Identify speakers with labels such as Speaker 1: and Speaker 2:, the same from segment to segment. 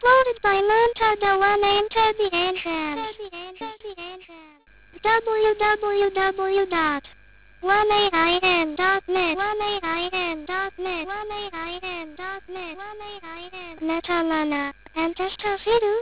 Speaker 1: Uploaded by Montada One Enter the entrance. www.1ain.net Metalana and Testafidu.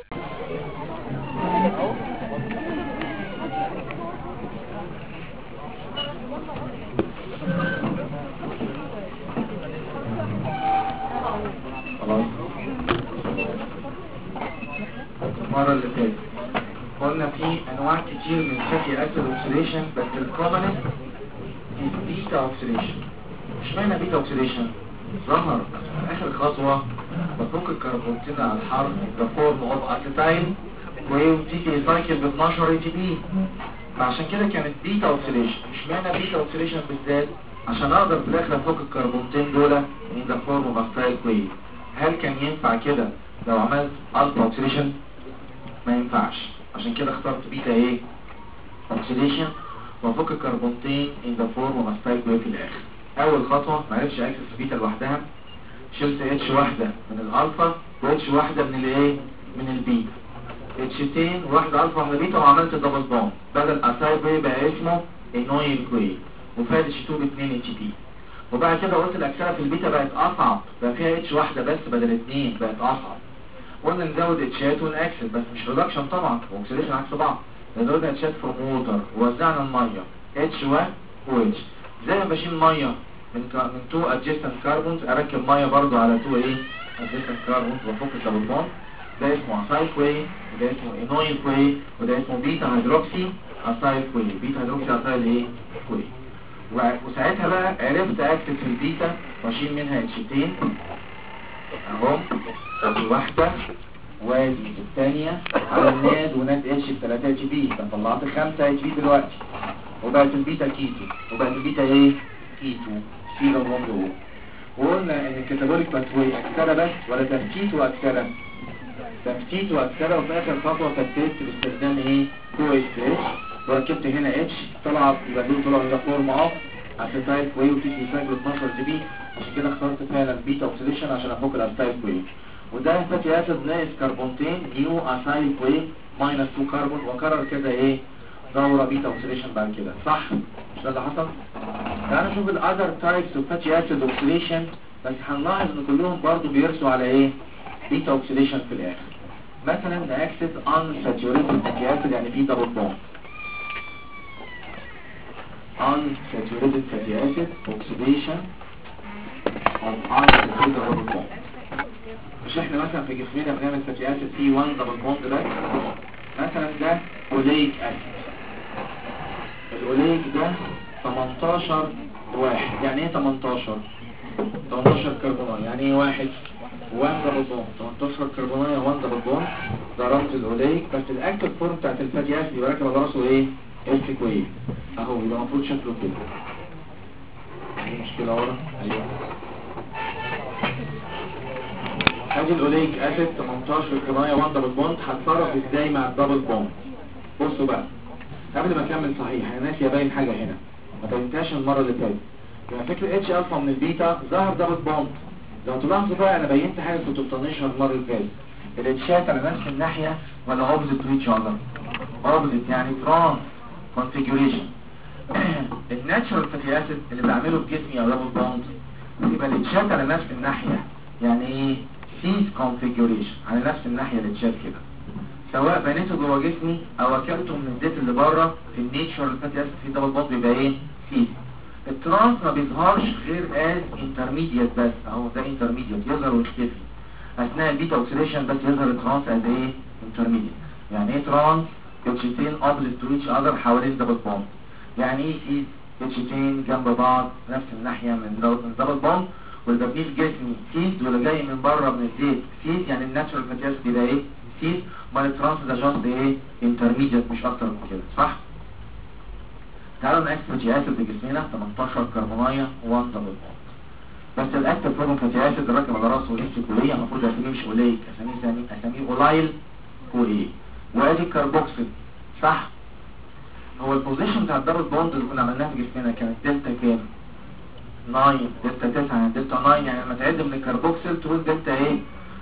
Speaker 2: المرة اللي فاتت قلنا في انواع كتير من الفاتي اسيد اوكسيديشن، بس الكومنست البيتا اوكسيديشن. مش معنى بيتا اوكسيديشن ظهر اخر خطوة بفك الكربونتين على الحرف ده فورم اوف اسيتايل وتيجي سايكل ب 12 اي تي بي، فعشان كده كانت بيتا اوكسيديشن. مش معنى بيتا اوكسيديشن بالذات عشان اقدر في الاخر افك الكربونتين دول ان ده فورم اوف اسيتايل كويس. هل كان ينفع كده لو عملت الفا اوكسيديشن؟ ما ينفعش، عشان كده اخترت بيتا ايه اوكسيديشن وافك الكربونتين ان ذا فورم اوف اسيتايل كويس. في الاخر اول خطوه ما عرفتش اكسس بيتا لوحدها، شلت اتش واحده من الالفا واتش واحده من الايه من البيتا، اتشتين واحده الفا واحده بيتا، وعملت دبل بوند بدل اسايل كويس بقى اسمه انويل كويس، وفاد اتش 2 ب 2 اتش بي. وبعد كده قلت الاكسده في البيتا بقت اصعب، بقى فيها اتش واحده بس بدل 2، بقت اصعب. قلنا نزود اتشات ونأكسد، بس مش ريدكشن طبعا، واكسيديشن عكس بعض. نزودنا اتشات فروم ووتر ووزعنا الميه اتش 1 و اتش. زي ما بشيل ميه من 2 ادجيسنت كاربونز اركب ميه برضو على 2 ايه ادجيسنت كاربونز وافك الدبل بوند. ده اسمه اسايل كوي، وده اسمه انويل كوي، وده اسمه بيتا هيدروكسي اسايل كوي. بيتا هيدروكسي اسايل ايه كوي. وساعتها بقى عرفت اكسد في البيتا واشيل منها اتشتين اهو، ادي واحده وادي الثانيه على الناد وناد اتش ب 3 اتش بي، فطلعت 5 اتش بي دلوقتي، وبقت البيتا كيتو، وبقت البيتا ايه كيتو سيرا موندو. وقلنا ان الكاتابوليك باثوي اكسده بس ولا تفتيت واكسده؟ تفتيت واكسده، وفي اخر خطوه فتت باستخدام ايه كو اتش اتش، وركبت هنا اتش طلعت، يبقى دول طلعوا ده فورم اوف اسيتايل كوي وتيجي سايكل 12 جي بي. عشان كده اخترت فعلا بيتا اوكسيديشن عشان افك الاسيتايل كوي. وده فاتي اسيد ناقص كربونتين نيو اسايل كوي ماينس 2 كربون، وكرر كده ايه دوره بيتا اوكسيديشن بعد كده، صح؟ مش ده اللي حصل؟ تعالوا نشوف الاذر تايبس اوف فاتي اسيد اوكسيديشن، بس هنلاحظ ان كلهم برضو بيرسوا على ايه بيتا اوكسيديشن في الاخر. مثلا ناكسد unsaturated fatty acid يعني في دبل بوند. unsaturated fatty acid oxidation of unsaturated double bond. مش احنا مثلا في جسمنا بنعمل fatty acid فيه 1 دبل بوند بس؟ مثلا ده اوليك اسيد، الاوليك ده 18 واحد. يعني ايه 18 كربونايه؟ يعني ايه 1 دبل بوند، 18 كربونايه 1 دبل بوند، ده رمز الاوليك. بس الاكتف فورم بتاعت الفاتي اسيد يبقى راكب على راسه ايه اف كويس اهو، يبقى المفروض شكله كده. دي مشكله ورا، ايوه ادي الاوليك اسيد 18 كربونايه 1 دبل بوند. هتصرف ازاي مع الدبل بوند؟ بصوا بقى قبل ما اكمل، صحيح انا ناسي ابين حاجه هنا ما بينتهاش المره اللي فاتت. يعني فكره اتش الفا من البيتا ظهر دبل بوند. لو تلاحظوا بقى انا بينت حاجه كنت بطنشها المره اللي فاتت، الاتشات على نفس الناحيه ولا اوبزيت تو اتش اذر؟ اوبزيت، يعني ترانس كونفيجريشن. الناتشرال فاتي اسيد اللي بعمله في جسمي او دبل بوند يبقى الاتشات على نفس الناحيه، يعني ايه سيس كونفيجريشن، على نفس الناحيه الاتشات كده، سواء بنيته جوه جسمي او اكلته من الزيت اللي بره. في النيتشر الفاتي اسيد في دبل بوند بيبقى ايه سيس. الترانس ما بيظهرش غير از انترميديت بس، اهو ده انترميديت يظهر ويختفي اثناء البيتا اوكسيديشن، بس يظهر الترانس از ايه انترميديت. يعني ايه ترانس؟ اتشتين اوبزيت تو اتش اذر حوالين دبل بوند. يعني ايه سيس؟ اتشتين جنب بعض نفس الناحيه من دبل بوند، واللي ببنيه في جسمي سيس، واللي جاي من بره من الزيت سيس. يعني الناتشرال فاتي اسيد بيبقى ايه سيس، امال الترانس ده جاست ايه انترميديت مش اكتر من كده، صح؟ تعالوا ناكتب فاتي اسيد في جسمنا 18 كربونايه 1 دبل بوند. بس الاكتف فورم فاتي اسيد الراكب على راسه اف كوريه، المفروض اسميه مش اوليك، اسميه اولايل كوريه. وادي الكربوكسيل، صح؟ هو البوزيشن بتاع الدبل بوند اللي كنا عملناها في جسمنا كانت دلتا كام؟ 9، دلتا 9، يعني دلتا 9. يعني لما تعد من الكربوكسيل تقول دلتا ايه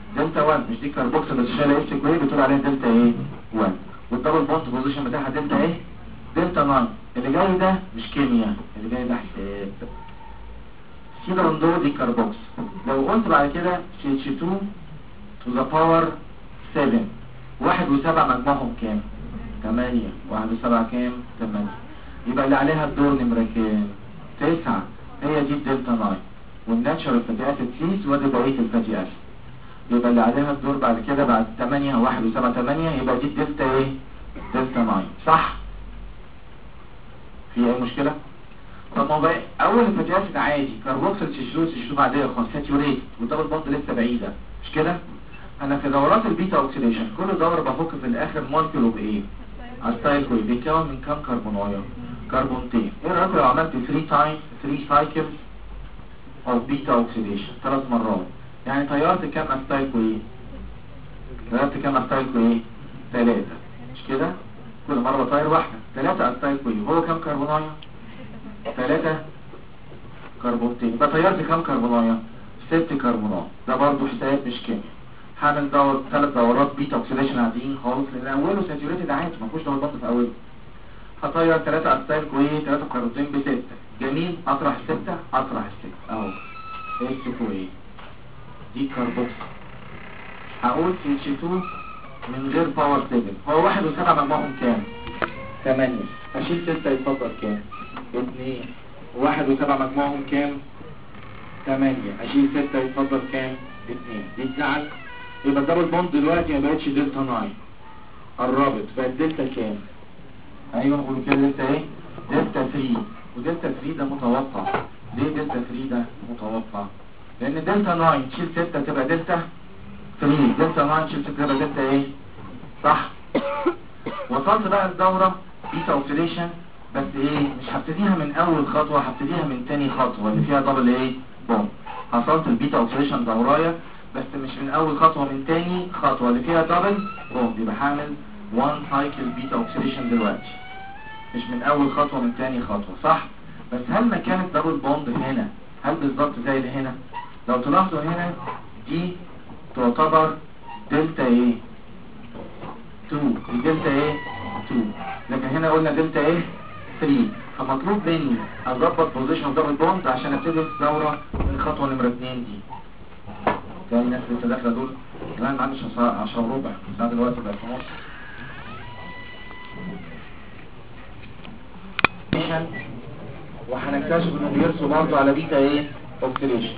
Speaker 2: دلتا 1 مش دي كاربوكسل بس شايله اس كوي بتقول عليها دلتا ايه 1 والدبل بوند بوزيشن بتاعها دلتا ايه دلتا 9 اللي جاي ده مش كيمياء اللي جاي ده حساب سيدا اندور دي كاربوكس لو قلت بعد كده CH2 to the power 7 1 و7 مجموعهم كام 8 1 و7 كام 8 يبقى اللي عليها الدور نمرة كام 9 هي دي الدلتا 9 والناتشرال فاتي اسيد سيس ودي بقيه الفاتي اسيد يبقى اللي عليها الدور بعد كده بعد 8 1 و7 8 يبقى دي الدلتا ايه دلتا 9 صح في اي مشكله طب ما بقى اول الفاتي اسيد عادي كاربوكسيل سيشلوز عاديه خالص ساتيوريت والدبل بوند لسه بعيده مش كده انا في دورات البيتا اوكسيديشن كل دوره بفك في الاخر مولكيول بايه الستايل كوي بيتكون من كام كربونايه كربونتين ايه رايك لو عملت 3 سايكلز او بيتا اوكسيديشن 3 مرات يعني طيرت كام استايل كوي طيرت كام استايل كوي 3 مش كده كل مره بطير واحده 3 استايل كوي هو كام كربونايه 3 كربونتين يبقى طيرت كام كربونايه 6 كربونات ده برضه حساب مش كيمياء هعمل 3 دورات بيتا اوكسيديشن عاديين خالص لان اوله ساتوريتد عادي ما فيهوش دبل بوند في اوله هطير 3 استايل كوي 3 كربونتين ب 6 جميل اطرح 6 اطرح 6 اهو اس كوي دي كاربوكس هقول CH2 من غير باور 7 هو 1 و7 مجموعهم كام 8 اشيل 6 يتفضل كام 2 1 و7 مجموعهم كام 8 اشيل 6 يتفضل كام 2 دي تزعل يبقى الدبل بوند دلوقتي ما بقتش دلتا 9 قربت بقت دلتا كام ايوه نقول كده دلتا ايه دلتا 3 ودلتا 3 ده متوقع ليه دلتا 3 ده متوقع لان دلتا 9 تشيل 6 تبقى دلتا 3 دلتا 9 تشيل 6 تبقى دلتا ايه صح وصلت بقى الدوره بيتا اوكسيديشن بس ايه مش هبتديها من اول خطوه هبتديها من تاني خطوه اللي فيها دبل ايه بوم حصلت البيتا اوكسيديشن دورايه بس مش من اول خطوه من تاني خطوه اللي فيها دبل بوم يبقى هعمل 1 سايكل بيتا اوكسيديشن دلوقتي مش من اول خطوه من تاني خطوه صح بس هل مكان الدبل بوند هنا هل بالظبط زي اللي هنا لو تلاحظوا هنا دي تعتبر دلتا ايه 2 دي دلتا ايه 2 لكن هنا قلنا دلتا ايه 3 فمطلوب مني اظبط بوزيشن دبل بوند عشان ابتدي الدوره من خطوه نمره 2 دي كان الناس لسه داخله دول كمان ما عندش 10 وربع الساعه دلوقتي بقت ونص وهنكتشف انه بيرسوا برضه على بيتا ايه اوكسيديشن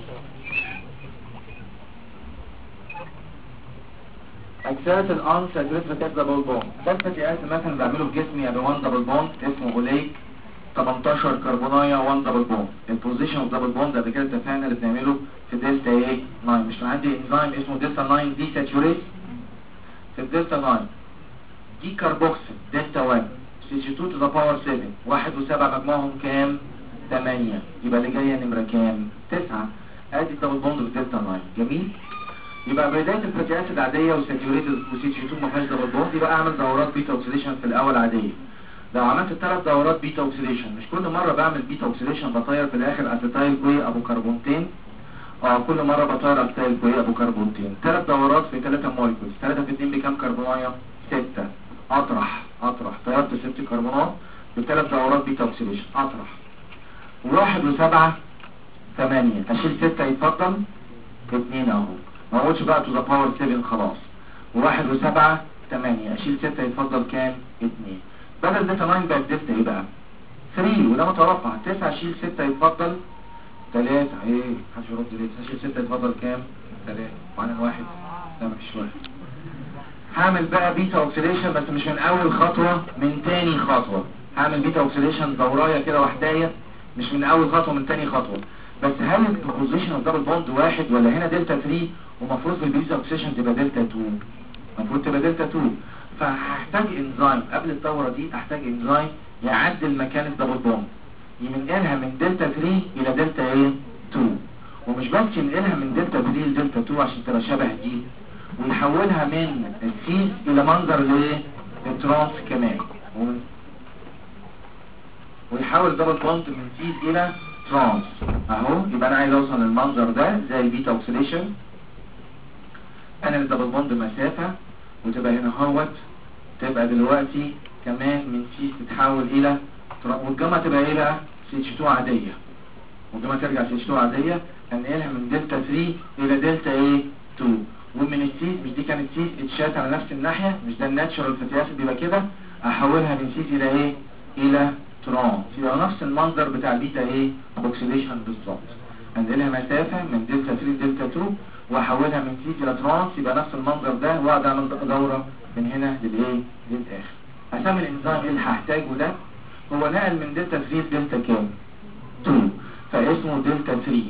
Speaker 2: اكسات الان ساتوريت فاتات دبل بوند ده الفتيات مثلا بعمله في جسمي ابقى 1 دبل بوند اسمه اوليك 18 كربونايه 1 دبل بوند البوزيشن اوف دبل بوند قبل كده اتفقنا اللي بنعمله في دلتا ايه 9 مش كان عندي انزيم اسمه دلتا 9 دي ساتوريت في الدلتا 9 دي كاربوكسيل دلتا 1 CH2 to the power 7 1 و7 مجموعهم كام 8 يبقى اللي جايه نمره كام 9 ادي الدبل بوند في دلتا 9 جميل يبقى بدايه الفاتي اسيد عاديه وساتوريتد وCH2 ما فيهاش دبل بوند يبقى اعمل دورات بيتا اوكسيديشن في الاول عاديه لو عملت 3 دورات بيتا اوكسيديشن مش كل مره بعمل بيتا اوكسيديشن بطير في الاخر اسيتايل كوي ابو كربونتين كل مره بطير اسيتايل كوي ابو كربونتين 3 دورات في 3 مولكيولز 3 في 2 بكام كربونايه 6 اطرح طيرت 6 كربونات بثلاث دورات بيتا اوكسيديشن اطرح 1 و7 8 اشيل 6 يتفضل 2 اهو ما اقولش بقى تو ذا باور 7 خلاص 1 و7 8 اشيل 6 يتفضل كام 2 بدل دلتا 9 بقت دلتا ايه بقى 3 وده متوقع 9 اشيل 6 يتفضل 3 ايه محدش يرد ليه اشيل 6 يتفضل كام 3 وعن الواحد لا مفيش واحد هعمل بقى بيتا اوكسيديشن بس مش من اول خطوه من تاني خطوه هعمل بيتا اوكسيديشن دورايه كده وحدايه مش من اول خطوه من تاني خطوه بس هل البوزيشن اوف دبل بوند واحد ولا هنا دلتا 3 ومفروض في البيتا اوكسيديشن تبقى دلتا 2 المفروض تبقى دلتا 2 فهحتاج انزيم قبل الدوره دي احتاج انزيم يعدل مكان الدبل بوند ينقلها من دلتا 3 الى دلتا ايه 2 ومش بس ينقلها من دلتا 3 لدلتا 2 عشان تبقى شبه دي ويحولها من السيس الى منظر لايه الترانس كمان ويحول دبل بوند من سيس الى ترانس اهو يبقى انا عايز اوصل للمنظر ده زي البيتا اوكسيديشن انا الدبل بوند مسافة وتبقى هنا اهوت، تبقى دلوقتي كمان من سيس تتحول الى والجامعة تبقى ايه بقى؟ CH2 عادية، والجامعة ترجع CH2 عادية، هنقلها من دلتا 3 الى دلتا ايه 2، ومن السيس مش دي كانت سيس اتشات على نفس الناحية، مش ده الناتشورال فاتي اسيد بيبقى كده، احولها من سيس الى ايه؟ الى ترانس، يبقى نفس المنظر بتاع البيتا ايه اوكسيديشن بالظبط. هنقلها مسافة من دلتا 3 لدلتا 2 واحولها من سيس الى ترانس، يبقى نفس المنظر ده، واقعد اعمل دورة من هنا للايه للاخر. اسامي الانزيم اللي هحتاجه ده هو نقل من دلتا 3 لدلتا كام 2، فاسمه دلتا 3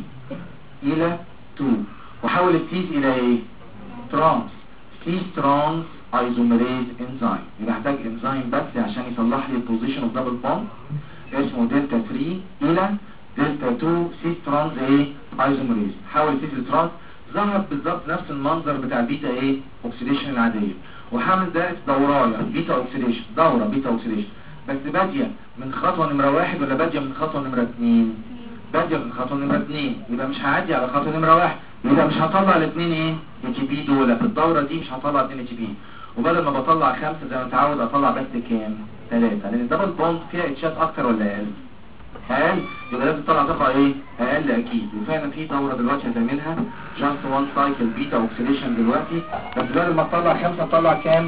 Speaker 2: الى 2، وحول السيس الى ايه ترانس، سيس ترانس ايزوميريز انزيم. يبقى احتاج انزيم بس عشان يصلح لي البوزيشن اوف دبل بوند، اسمه دلتا 3 الى دلتا 2 سيس ترانس ايه ايزوميريز. حول سيس لترانس، ظهر بالظبط نفس المنظر بتاع البيتا ايه اوكسيديشن العاديه، وحامل ده دورايه بيتا اوكسيديشن، دوره بيتا اوكسيديشن، بس باديه من خطوه نمره 1 ولا باديه من خطوه نمره 2؟ باديه من خطوه نمره 2، يبقى مش هعدي على خطوه نمره 1، يبقى مش هطلع الاثنين ايه اتش بي دول في الدوره دي، مش هطلع 2 اتش بي، وبدل ما بطلع 5 زي ما متعود اطلع بس كام 3، لان الدبل بوند فيها اتشات اكتر ولا اقل؟ اقل، يبقى لازم تطلع طاقه ايه اقل اكيد. وفعلا في دوره دلوقتي هتعملها جاست 1 سايكل بيتا اوكسيديشن دلوقتي، بس بدل ما تطلع 5 تطلع كام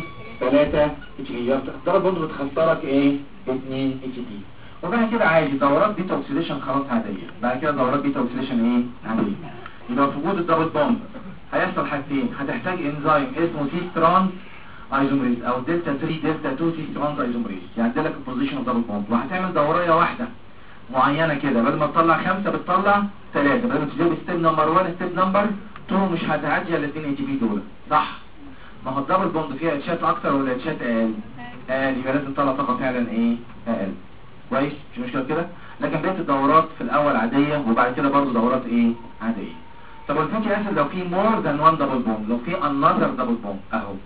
Speaker 2: 3 اتش بي، الدبل بوند بتخسرك ايه 2 اتش بي. وبعد كده عادي دورات بيتا اوكسيديشن خلاص عاديه، بعد كده دورات بيتا اوكسيديشن ايه عاديه. يبقى في وجود الدبل بوند هيحصل حاجتين، هتحتاج انزيم اسمه سيس ترانس ايزوميريز او دلتا 3 دلتا 2 سيس ترانس ايزوميريز، يعدل لك البوزيشن اوف دبل بوند، وهتعمل دوريه واحده معينه كده، بدل ما تطلع 5 بتطلع 3، بدل ما تجيب ستيب نمبر 1 ستيب نمبر 2 مش هتعدي على 2 اتش بي دول، صح؟ ما هو الدبل بوند فيها اتشات اكتر ولا اتشات اقل؟ اقل، يبقى لازم تطلع طاقه فعلا ايه اقل. كويس، مش مشكله كده. لكن بقيه الدورات في الاول عاديه، وبعد كده برضو دورات ايه عاديه. طب الفاتي اسيد لو في مور ذان وان دبل بوند، لو في انذر دبل بوند اهو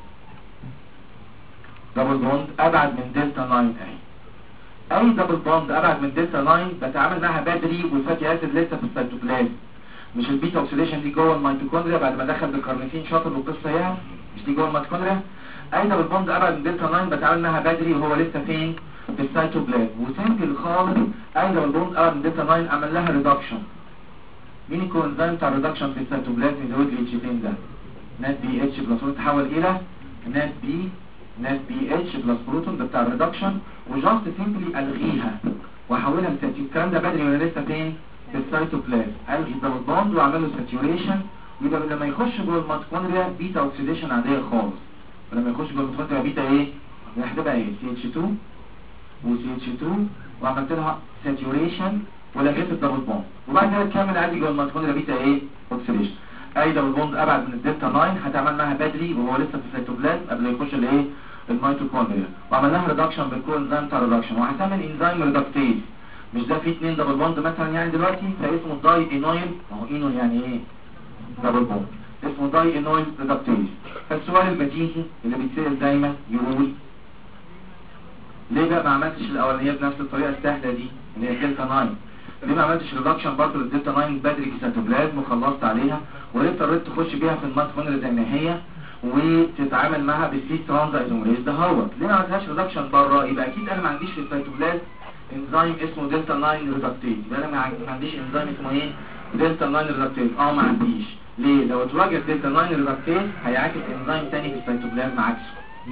Speaker 2: دبل بوند ابعد من دلتا 9 اهي، اي دبل بوند ابعد من دلتا 9 بتعامل معها بدري والفاتي اسيد لسه في السيتوبلازم، مش البيتا اوكسيديشن دي جوه الميتوكوندريا بعد ما دخل بالكارنيتين شاطر والقصه اياها، مش دي جوه الميتوكوندريا. اي دبل بوند ابعد من دلتا 9 بتعامل معها بدري وهو لسه فين في السيتوبلازم، وسيمبل خالص اي دبل بوند ابعد من دلتا 9 عمل لها ريدكشن. مين الكوانزيم بتاع الريدكشن في السيتوبلازم يزود لي اتشين ده؟ نات بي اتش بلس بروتون تحول الى نات بي اتش بلس بروتون، ده بتاع الريدكشن، وجاست سيمبلي الغيها واحولها لساتيو. الكلام ده بدري ولا لسه فين في السيتوبلازم؟ الغي الدبل بوند واعمل له ساتيوريشن، ويبقى لما يخش جوه الميتوكوندريا بيتا اوكسيديشن عاديه خالص، ولما يخش جوه الميتوكوندريا بيتا ايه هتبقى ايه سي اتش 2 وسي اتش 2، وعملت لها ساتيوريشن ولغيت الدبل بوند، وبعد كده تكمل عادي جوه الميتوكوندريا بيتا ايه اوكسيديشن. اي دبل بوند ابعد من الدلتا 9 هتعمل معاها بدري وهو لسه في السيتوبلازم قبل ما يخش الايه الميتوكوندريا، وعمل لها ريدكشن بالكوانزيم بتاع الريدكشن، وهتعمل انزيم ريدكتيز. مش ده في 2 دبل بوند مثلا يعني دلوقتي، فاسمه داي اينويل، ما هو اينويل يعني ايه دبل بوند، اسمه داي اينويل ريدكتيز. فالسؤال البديهي اللي بيتسال دايما يقول ليه بقى ما عملتش الاولانيه بنفس الطريقه السهله دي اللي هي دلتا 9؟ ليه ما عملتش ريدكشن برضه للدلتا 9 بدري في السيتوبلازم وخلصت عليها، وليه اضطريت تخش بيها في الميتوكوندريا زي ما هي وتتعامل معاها بالسيس ترانس ايزوميريز ده هوت؟ ليه ما عملتهاش ريدكشن بره؟ يبقى اكيد انا ما عنديش في السيتوبلازم انزيم اسمه دلتا 9 ريدكتيز، يبقى انا ما عنديش انزيم اسمه ايه دلتا 9 ريدكتيز. ما عنديش. ليه؟ لو اتواجد دلتا 9 ريدكتيز هيعاكس انزيم تاني في السيتوبلازم عكسه،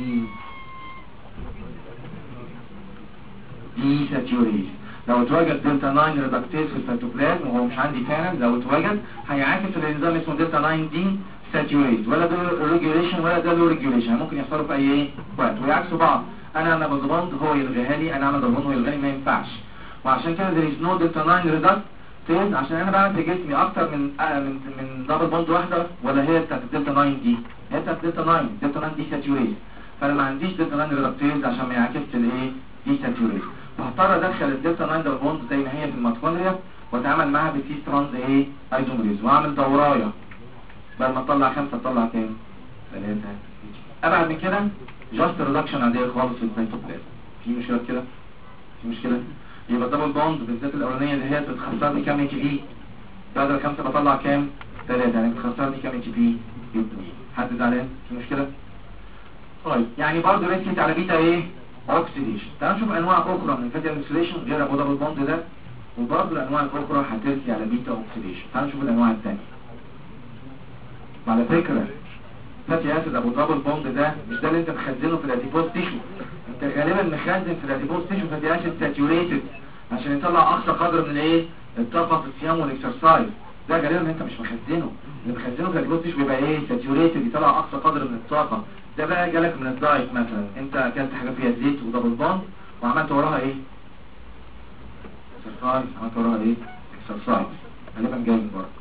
Speaker 2: دي ساتيوريز. لو اتواجد دلتا 9 ريدكتيز في السيتوبلازم وهو مش عندي فعلا، لو اتواجد هيعاكس الانزيم اسمه دلتا 9 دي ساتيوريز، ولا ده ريجوليشن ولا ده لو ريجوليشن، ممكن يحصلوا في اي وقت ويعكسوا بعض. انا بالبوند هو يلغيها لي، انا اعمل بالبوند هو يلغيها لي، ما ينفعش. وعشان كده there is no delta 9 ريدكتيز، عشان انا بعمل في جسمي اكتر من دبل بوند واحده، ولا هي بتاعت الدلتا 9 دي؟ هي بتاعت الدلتا 9، الدلتا 9 دي ساتيوريز، فانا ما عنديش دلتا 9 ريدكتيز عشان ما يعكسش الايه دي ساتيوريز، فهضطر ادخل الدلتا 9 دبل بوند زي ما هي في الميتوكوندريا واتعامل معاها بالسيس ترانس ايه ايزوميريز، واعمل دورايه بدل ما اطلع 5 اطلع كام 3. ابعد من كده جاست ريدكشن عاديه خالص في السيتوبلازم. في مشكله كده؟ في مشكله؟ يبقى الدبل بوند بالذات الاولانيه اللي هي بتخسرني كام اتش بي؟ بدل 5 بطلع كام 3، يعني بتخسرني كام اتش بي 2. حد زعلان؟ في مشكله؟ طيب يعني برضه ريسكت على بيتا ايه؟ اوكسيديشن. تعالوا نشوف انواع اخرى من الفاتي اوكسيديشن غير ابو دبل بوند ده، وبرضه الانواع الاخرى هترسي على بيتا اوكسيديشن. تعالوا نشوف الانواع الثانيه. وعلى فكره فاتي اسيد ابو دبل بوند ده مش ده اللي انت مخزنه في الاديبوز تيشو، انت غالبا مخزن في الاديبوز تيشو فاتي اسيد ساتيوريتد عشان يطلع اقصى قدر من الايه؟ الطاقه في الصيام والاكسرسايز. ده غالبا انت مش مخزنه، اللي مخزنه في الاديبوز تيشو بيبقى ايه؟ ساتيوريتد، يطلع اقصى قدر من الطاقه. ده بقى جالك من الدايت مثلا، انت اكلت حاجه فيها زيت ودبل بوند وعملت وراها ايه؟ اكسرسايز. عملت وراها ايه؟ اكسرسايز، غالبا جاي من بره.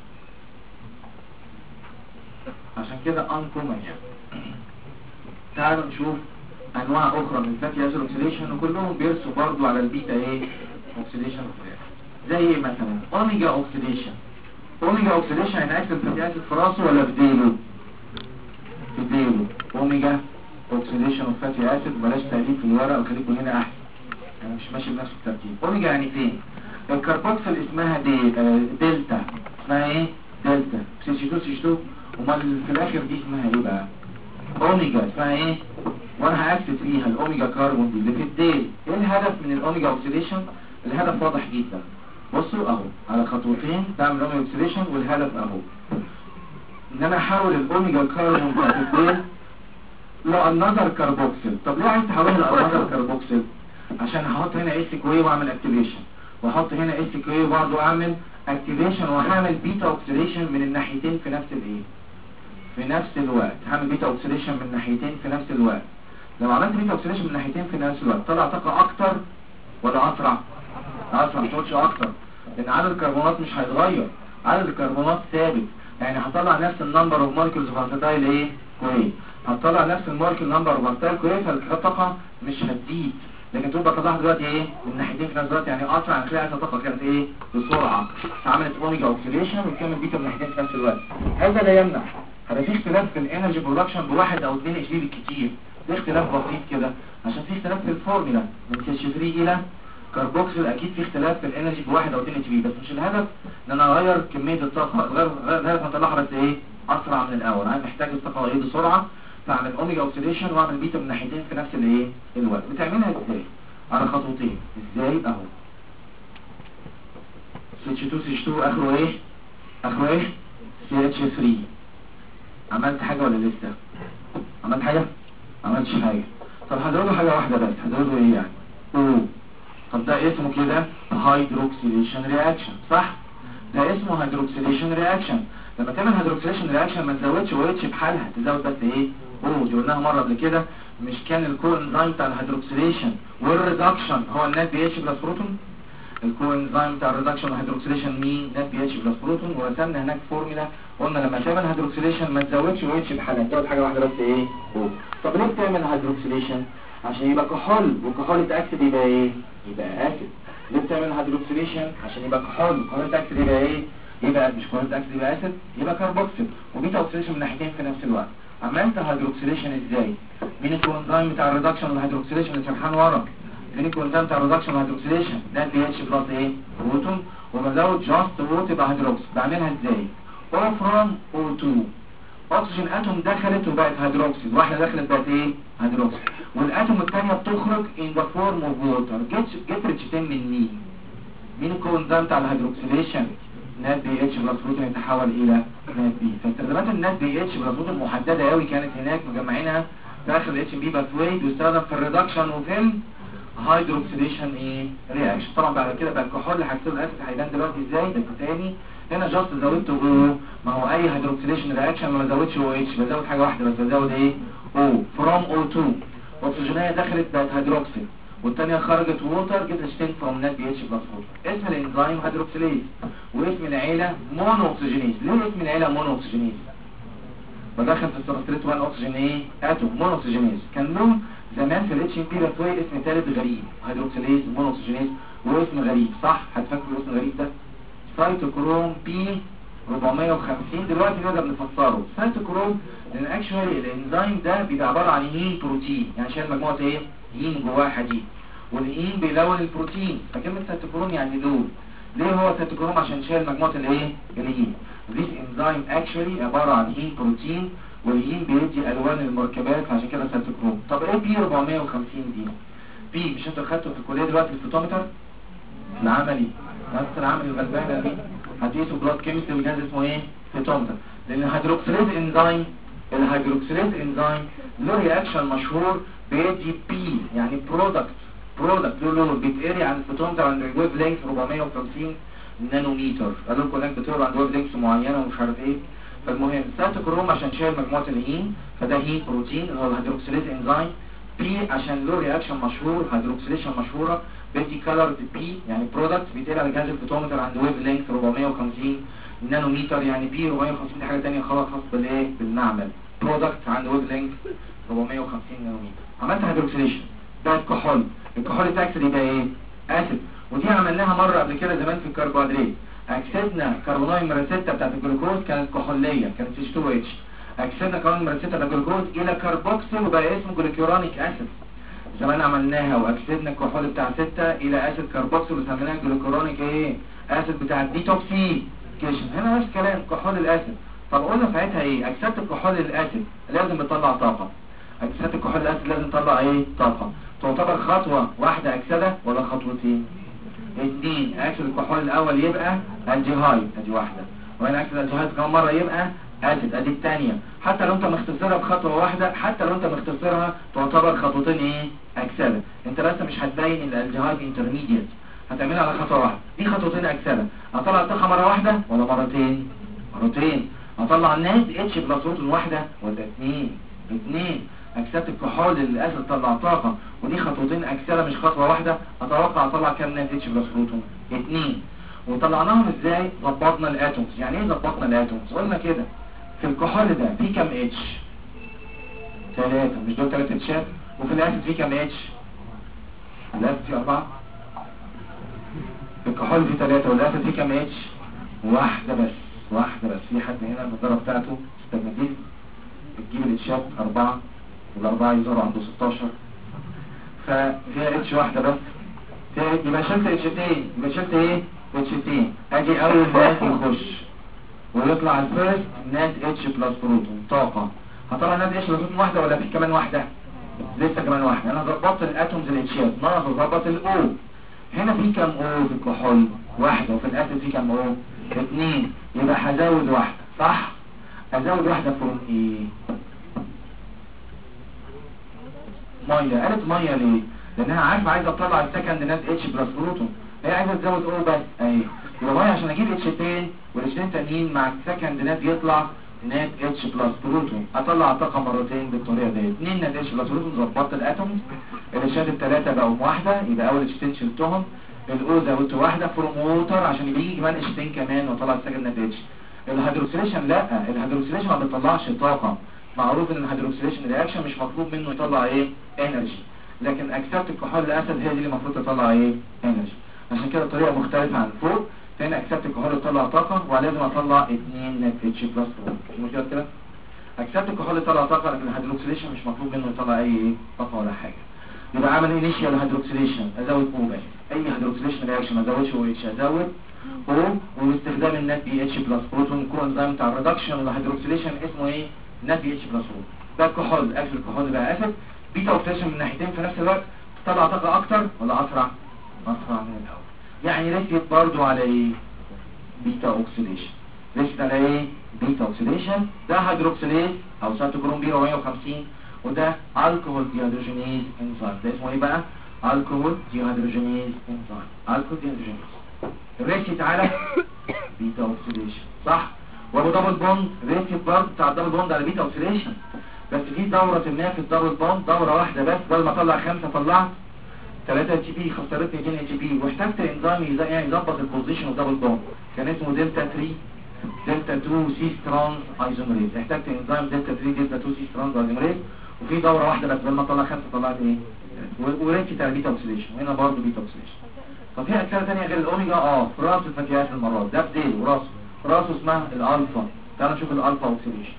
Speaker 2: عشان كده انكومن يعني. تعالوا نشوف انواع اخرى من الفاتي اسيد اوكسيديشن، وكلهم بيرسوا برضو على البيتا ايه؟ اوكسيديشن. زي ايه مثلا؟ اوميجا اوكسيديشن. اوميجا اوكسيديشن يعني اكتب فاتي اسيد في راسه ولا في ديله؟ في ديله. اوميجا اوكسيديشن اوف فاتي اسيد. بلاش تأليف في الورق وخليكم هنا احسن، انا مش ماشي بنفس الترتيب. اوميجا يعني فين؟ الكربوكسل اسمها دلتا. اسمها ايه؟ دلتا. سي2 امال في الاخر دي اسمها ايه بقى؟ اوميجا. اسمها ايه؟ وانا هاكد فيها الاوميجا كاربون دي اللي في الديل. ايه الهدف من الاوميجا اوكسيديشن؟ الهدف واضح جدا، بصوا اهو على خطوتين بعمل اوميجا اوكسيديشن، والهدف اهو ان انا احول الاوميجا كاربون بتاعت الديل لانذر كاربوكسل. طب ليه عايز تحولها لانذر كاربوكسل؟ عشان هحط هنا اس كوي واعمل اكتيفيشن، واحط هنا اس كوي وبرضه اعمل اكتيفيشن، وهعمل بيتا اوكسيديشن من الناحيتين في نفس الايه؟ في نفس الوقت. هعمل بيتا اوكسيديشن من ناحيتين في نفس الوقت. لو عملت بيتا اوكسيديشن من ناحيتين في نفس الوقت طلع طاقه اكتر ولا اسرع؟ اسرع. ما تقولش اكتر، لان عدد الكربونات مش هيتغير، عدد الكربونات ثابت. يعني هطلع نفس النمبر اوف مولكيولز فاسيتايل ايه؟ كوي. هطلع نفس المولكيول نمبر اوف فاسيتايل كوي، فالطاقه مش هتزيد. لكن تقول بطلعها دلوقتي ايه؟ من ناحيتين في نفس الوقت، يعني اسرع. هتلاقي الطاقه كانت ايه؟ بسرعه. فعملت اوميجا اوكسيديشن وتكمل بيتا من ناحيتين في نفس الوقت. هذا لا يمنع هذا في اختلاف في الانرجي برودكشن بواحد او 2 اتش بي بالكتير. ده اختلاف بسيط كده، عشان في اختلاف في الفورمولا من سي اتش 3 الى كاربوكسيل. اكيد في اختلاف في الانرجي بواحد او 2 اتش بي، بس مش الهدف ان انا اغير كميه الطاقه، الهدف اطلعها بس ايه؟ اسرع من الاول. انا محتاج الطاقه ايه؟ بسرعه. فاعمل اوميجا اوكسيديشن واعمل بيتا من ناحيتين في نفس الايه؟ الوقت. بتعملها ازاي؟ على خطوتين. ازاي؟ اهو CH2 اخره ايه؟ اخره ايه؟ CH3. عملت حاجه ولا لسه؟ عملت حاجه؟ ما عملتش حاجه. طب هزوده حاجه واحده بس. هزوده ايه يعني؟ او. طب ده اسمه كده هيدروكسيليشن رياكشن، صح؟ ده اسمه هيدروكسيليشن رياكشن. لما تعمل هيدروكسيليشن رياكشن ما تزودش او اتش بحالها، تزود بس ايه؟ او. دي قلناها مره قبل كده. مش كان الكو انزيم بتاع الهيدروكسيليشن والريدكشن هو النات بي اتش بلس بروتون؟ الكو انزيم بتاع الريدكشن والهيدروكسيليشن مين؟ نات بي اتش بلس بروتون. ورسمنا هناك فورمولا قلنا لما تعمل هيدروكسيليشن ما تزودش او اتش بحالها، تزود حاجه واحده بس ايه؟ او. طب ليه بتعمل هيدروكسيليشن؟ عشان يبقى كحول، وكحول يتاكسد يبقى ايه؟ يبقى اسيد. ليه بتعمل هيدروكسيليشن؟ عشان يبقى كحول، وكحول يتاكسد يبقى ايه؟ يبقى مش كحول يتاكسد يبقى اسيد، يبقى كاربوكسيل. وبيتا اوكسيديشن من ناحيتين في نفس الوقت. عملت هيدروكسيليشن ازاي؟ مين الكوانزيم بتاع الريدكشن والهيدروكسيليشن اللي شرحان ورا؟ مين الكوانزيم بتاع الريدكشن والهيدروكسيليشن؟ ده بي اتش بلس ايه؟ بروتون. وبزود جاست ووت يبقى هيدروكسيل. بعملها ازاي؟ او فروم او 2. اكسجين اتوم دخلت وبقت هيدروكسيل، واحده دخلت بقت ايه؟ هيدروكسيل. والاتوم الثانيه بتخرج ان ذا فورم اوف ووتر. جيت ريتشتين من مين؟ مين الكوانزيم بتاع الهيدروكسيليشن؟ نات بي اتش بلس بروتون يتحول الى نات بي. فاستخدامات النات بي اتش بلس بروتون محدده قوي كانت هناك، مجمعينها في اخر الاتش بي باثوي، بيستخدم في الريدكشن وفي الهيدروكسيليشن ايه؟ رياكشن. طبعا بعد كده بقى الكحول اللي هيحصل الاسيد هيبان دلوقتي ازاي. ده تاني هنا جاست زودت او. ما هو اي هيدروكسيليشن رياكشن ما بزودش او اتش، بزود حاجه واحده بس، بزود ايه؟ او فروم او 2. اكسجينيه دخلت بقت هيدروكسيل، والثانيه خرجت ووتر جت ستين فروم نات بي اتش بلس بروتون. اسم الانزيم هيدروكسيليز، واسم العيله مونو اوكسجينيز. ليه اسم العيله مونو اوكسجينيز؟ بدخل في السبستريت 1 اكسجين ايه؟ اتوم مونو اوكسجينيز. كان له زمان في الاتش ام بي باثوي اسم ثالث غريب، هيدروكسيليز مونو اوكسجينيز، واسم غريب صح؟ هتفكروا الاسم الغريب ده؟ سايتوكروم بي 450. دلوقتي نقدر نفسره سايتوكروم لان اكشوالي الانزيم ده بيبقى عباره عن هين بروتين، يعني شايل مجموعه ايه؟ هين جواها حديد، والهين بيلون البروتين. فكلمه سايتوكروم يعني لون. ليه هو سايتوكروم؟ عشان شايل مجموعه الايه؟ الهين. This enzyme actually عباره عن هين بروتين والهيم بيدي الوان المركبات عشان كده سيتوكروم. طب ايه بي 450 دي؟ بي مش انتوا خدتوا في الكليه دلوقتي الفوتومتر العملي، نفس العملي الغلبانه دي هتقيسوا بلاد كيمستري والجهاز اسمه ايه؟ فوتومتر. لان الهيدروكسيليز انزيم له رياكشن مشهور بيدي بي يعني برودكت له بيتقري عن الفوتومتر عند الويف لينث 450 نانومتر. قالوا لكم انك بتقرا عند ويف لينث معينه ومش عارف ايه. فالمهم سيتوكروم عشان شايل مجموعه الهين فده هين بروتين اللي هو الهيدروكسيليز انزيم. بي عشان له رياكشن مشهور هيدروكسيليشن مشهوره بيدي كالرد بي يعني برودكت بيتقري على جهاز الفوتومتر عند ويف لينث 450 نانومتر. يعني بي 450 دي حاجه ثانيه خالص خاص بالايه؟ بالمعمل. برودكت عند ويف لينث 450 نانومتر. عملت هيدروكسيليشن ده الكحول. الكحول تاكسد يبقى ايه؟ اسيد. ودي عملناها مره قبل كده زمان في الكربوهيدرات. اكسدنا كربوناي نمره 6 بتاعت الجلوكوز كانت كحوليه كانت H2H. اكسدنا كربوناي نمره 6 بتاع الجلوكوز الى كربوكسيل وبقى اسمه جلوكيورونيك اسيد. زمان عملناها واكسدنا الكحول بتاع 6 الى اسيد كربوكسيل وسميناها جلوكيورونيك ايه؟ اسيد بتاع الديتوكسيكيشن. هنا نفس الكلام كحول الاسيد. طب قلنا ساعتها ايه؟ اكسدت الكحول الاسيد لازم بتطلع طاقه. اكسدت الكحول الاسيد لازم تطلع ايه؟ طاقه. تعتبر خطوه واحده اكسده ولا خطوتين؟ اثنين. اكسد الكحول الاول يبقى الجهايد ادي واحده، وهنا اكسد الجهايد كمان مره يبقى اسيد ادي الثانيه. حتى لو انت مختصرها بخطوه واحده تعتبر خطوتين ايه؟ اكسده. انت بس مش هتبين ان الجهايد انترميديت، هتعملها على خطوه واحده. دي خطوتين اكسده. اطلع الطاقه مره واحده ولا مرتين؟ مرتين. اطلع الناد اتش بلس بروتون واحده ولا اثنين. اكسدت الكحول الاسيد طلع طاقه ودي خطوتين اكسده مش خطوه واحده. اتوقع اطلع كام ناد اتش بلس بروتون؟ 2. وطلعناهم ازاي؟ ظبطنا الاتومز. يعني ايه ظبطنا الاتومز؟ قلنا كده في الكحول ده في كام اتش؟ 3. مش دول 3 اتشات؟ وفي الاسيد في كام اتش؟ الاسيد في 4. في الكحول في 3 والاسيد في كام اتش؟ واحده بس. في حد هنا النظاره بتاعته استجماتيك بتجيب الاتشات 4 والاربعه يظهروا عنده 16 ففيها اتش واحده بس. يبقى شلت اتشتين. يبقى شلت ايه؟ اتشتين. اجي اول نات يخش ويطلع الفيرست نات اتش بلس بروتون طاقه. هطلع نات اتش بلس بروتون واحده ولا في كمان واحده؟ لسه كمان واحده. انا ظبطت الاتومز الاتشات ناقص اظبط الاو. هنا في كام او في الكحول؟ واحده. وفي الاسيد في كام او؟ 2. يبقى هزود واحده صح؟ ازود واحده فروم ايه؟ ميه. قالت ميه ليه؟ لانها عايزه تطلع السكند نات اتش بلس بروتون. هي عايزه تزود او بس اهي. يبقى ميه عشان اجيب اتشتين والاتشتين تانيين مع السكند نات يطلع نات اتش بلس بروتون. اطلع طاقه مرتين بالطريقه دي. 2 نات اتش بلس بروتون. ظبطت الاتومز. الاتشات الثلاثه بقوا واحده يبقى اول اتشتين شلتهم. الاو زودت واحده فروم ووتر عشان يجي كمان اتشتين كمان واطلع السكند نات اتش. الهيدروكسيليشن لا، الهيدروكسيليشن ما بتطلعش طاقه. معروف ان الهيدروكسيليشن رياكشن مش مطلوب منه يطلع ايه؟ انرجي. لكن اكسبت الكحول الاسيد هي دي اللي المفروض تطلع ايه؟ انرجي. عشان كده الطريقه مختلفه عن فوق. هنا اكسبت الكحول تطلع طاقه ولازم اطلع 2 نات اتش بلس بروتون. مش مشكله كده؟ اكسبت الكحول تطلع طاقه لكن الهيدروكسيليشن مش مطلوب منه يطلع اي طاقه ولا حاجه. يبقى عمل انيشيال هيدروكسيليشن ازود او بس. اي هيدروكسيليشن رياكشن ما ازودش او اتش ازود او. واستخدام النات بي اتش بلس بروتون كو انزيم بتاع الريدكشن والهيدروكسيليشن اسمه ايه؟ نات بي اتش بلس بروتون. ده الكحول. اكل الكحول بقى اسيد. بيتا اوكسيديشن من ناحيتين في نفس الوقت. تطلع طاقه اكتر ولا اسرع؟ اسرع من الاول. يعني ريسيت برضو على ايه؟ بيتا اوكسيديشن. ريسيت على ايه؟ بيتا اوكسيديشن. ده هيدروكسيليز او سيتوكروم بي 450 وده الكحول ديهيدروجينيز انزيم. ده اسمه ايه بقى؟ الكحول ديهيدروجينيز انزيم. الكحول ديهيدروجينيز. ريسيت على بيتا اوكسيديشن صح؟ وابو دبل بوند ريسيت برضه بتاع الدبل بوند على بيتا اوكسيديشن. بس في دورة ما في الدبل بوند دوره واحده بس. بدل ما اطلع 5 طلعت 3 اتش بي خسرتني 2 اتش بي. واحتجت انزيم يعني يظبط البوزيشن والدبل بوند كان اسمه دلتا 3 دلتا 2 سي سترونز ايزوميريز. احتجت انزيم دلتا 3 دلتا 2 سي سترونز ايزوميريز. وفي دوره واحده بس بدل ما اطلع 5 طلعت ايه؟ وريسيت على بيتا اوكسيديشن. وهنا برضه بيتا اوكسيديشن. طب في اكسده ثانيه غير الاوميجا في راس الفتيات المرات. ده بديل وراسه اسمها الالفا. تعالوا نشوف الالفا اوكسيديشن.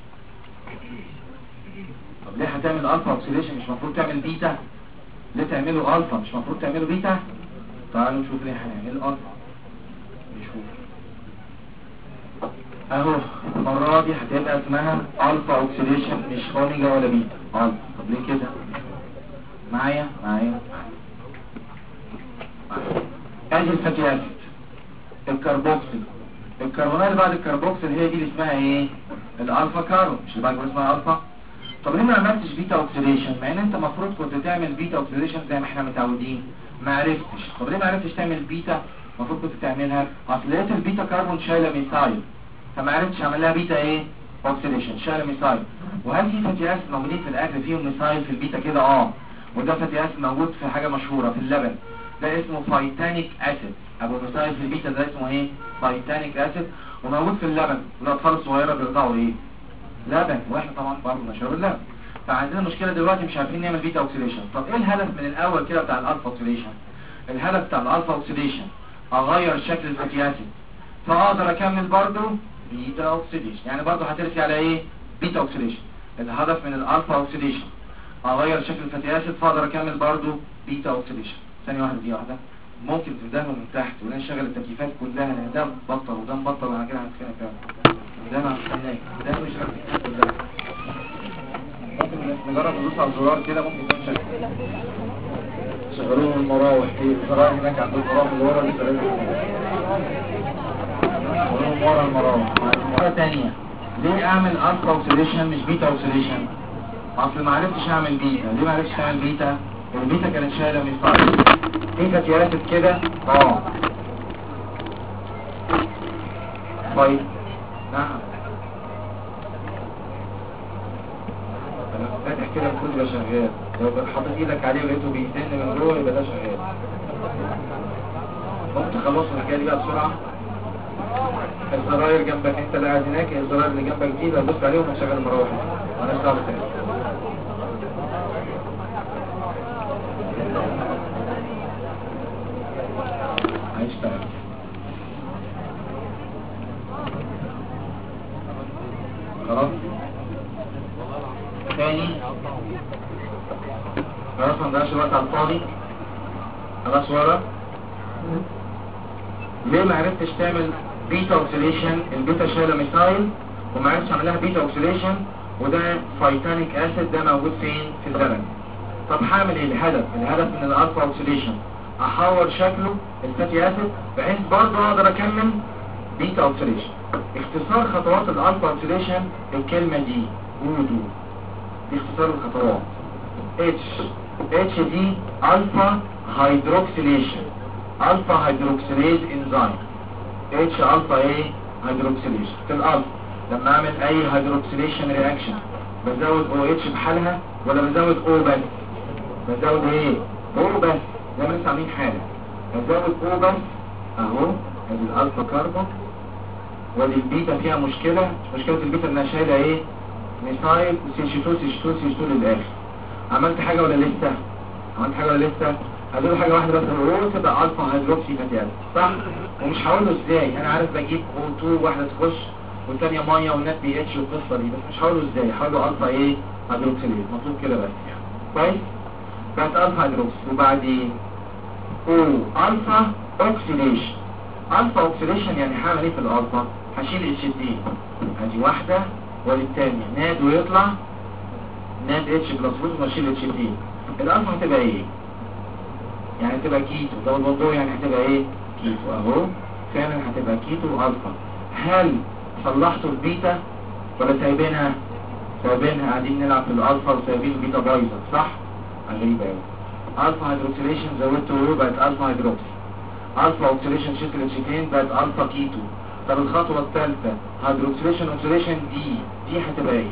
Speaker 2: طب ليه هتعمل الفا اوكسيديشن؟ مش المفروض تعمل بيتا؟ ليه تعملوا الفا مش المفروض تعملوا بيتا؟ تعالوا نشوف ليه هنعمل الفا. نشوف اهو المرة دي هتبقى اسمها الفا اوكسيديشن مش اوميجا ولا بيتا. طب ليه كده؟ معايا ادي الفاتي اسيد، الكربوكسيل، الكربونات بعد الكربوكسيل هي دي اللي اسمها ايه؟ الالفا كاربون، مش بعد اسمها الفا. طب ليه ما عملتش بيتا اوكسيديشن مع ان انت المفروض كنت تعمل بيتا اوكسيديشن زي ما احنا متعودين؟ ما عرفتش. طب ليه ما عرفتش تعمل بيتا؟ المفروض كنت تعملها. اصل لقيت البيتا كاربون شايله ميثايل فما عرفتش اعمل لها بيتا ايه؟ اوكسيديشن، شايله ميثايل. وهل في فاتي اسيد موجودين في الاكل فيهم ميثايل في البيتا كده؟ وده فاتي اسيد موجود في حاجه مشهوره في اللبن، ده اسمه فايتانيك اسيد. ابو ميثايل في البيتا ده اسمه ايه؟ فايتانيك اسيد، وموجود في اللبن. والاطفال الصغيره بيرضعوا ايه؟ لبن، واحنا طبعا برضه نشرب اللبن. فعندنا مشكله دلوقتي مش عارفين نعمل بيتا اوكسيديشن. طب ايه الهدف من الاول كده بتاع الالفا اوكسيديشن؟ الهدف بتاع الالفا اوكسيديشن اغير شكل الفاتي اسيد فاقدر اكمل برضه بيتا اوكسيديشن، يعني برضه هترسي على ايه؟ بيتا اوكسيديشن. الهدف من الالفا اوكسيديشن اغير شكل الفاتي اسيد فاقدر اكمل برضه بيتا اوكسيديشن. ثانيه واحده دي واحده، ممكن تدهنوا من تحت ونشغل التكييفات كلها لان ده مبطل وده مبطل وانا كده هنتخانق فيها. ده انا هستناك، ده مش شغال التكييفات كلها. ممكن نجرب ندوس على الزرار كده، ممكن يكون شغال. شغلوه من المراوح، في زرار هناك عند المراوح اللي ورا دي شغلوه من ورا المراوح. مرة تانية، ليه اعمل الفا اوكسيديشن مش بيتا اوكسيديشن؟ اصل ما عرفتش اعمل بيتا. ليه ما عرفتش اعمل بيتا؟ البيتا كانت شايله من الفرق. في فاتي اسيد كده طيب نعم انا فاتح كده الكود يبقى شغال، لو حاطط ايدك عليه ولقيته بيزن من جوه يبقى ده شغال. ممكن تخلصوا الحكايه دي بقى بسرعه. الزراير جنبك، انت اللي قاعد هناك، الزراير اللي جنبك دي بقى دوس عليهم وتشغل المراوح. انا اشتغل تاني. هيشتغل خلاص. تاني خلاص، ما نضيعش الوقت على الفاضي. خلاص ورا. ليه ما عرفتش تعمل بيتا اوكسيديشن؟ البيتا شايله ميثايل وما عرفتش اعمل لها بيتا اوكسيديشن، وده فايتانيك اسيد ده موجود فين؟ في اللبن. طب هعمل ايه؟ الهدف من الالفا اوكسيديشن احور شكله الفاتي اسيد بحيث برضه اقدر اكمل بيتا اوكسيديشن. اختصار خطوات الالفا اوكسيديشن الكلمه دي وودو، دي اختصار الخطوات. اتش دي الفا هيدروكسيليشن، الفا هيدروكسيليز انزيم. اتش الفا ايه؟ هيدروكسيليشن. في الالفا لما اعمل اي هيدروكسيليشن رياكشن بزود او اتش بحالها ولا بزود او بس؟ بزود ايه؟ او بس، زي ما لسه عاملين حاله. بزود او بس اهو، ادي الالفا كاربون، ودي البيتا فيها مشكله البيتا انها شايله ايه؟ ميثايل وسي2 للاخر. عملت حاجه ولا لسه؟ هدول حاجه واحده بس، هو تبقى الفا هيدروكسي فاتي اسيد صح؟ ومش هقول له ازاي، انا عارف بجيب O2 واحده تخش والثانيه ميه والنات بي اتش والقصه دي، بس مش هقول له ازاي، هقول له الفا ايه؟ هيدروكسيليز، مطلوب كده بس يعني. كويس؟ بقت الفا هيدروكسي. وبعدين الفا اوكسيديشن. الفا اوكسيديشن يعني هعمل ايه في الالفا؟ هشيل اتش دي، ادي واحده ودي الثانيه، ناد ويطلع ناد اتش بلس فوز واشيل اتش دي. الالفا هتبقى ايه؟ يعني هتبقى كيتو، ده الموضوع، يعني هتبقى ايه؟ كيتو اهو، فعلا هتبقى كيتو الفا. هل صلحتوا البيتا ولا سايبينها؟ قاعدين نلعب في الالفا وسايبين البيتا بايظه صح؟ غريبه قوي. الفا هيدروكسيليشن زودته بقت الفا هيدروكسي. الفا اوكسيليشن شلت الاتشتين بقت الفا كيتو. طب الخطوه الثالثه هيدروكسيليشن اوكسيليشن دي هتبقى ايه؟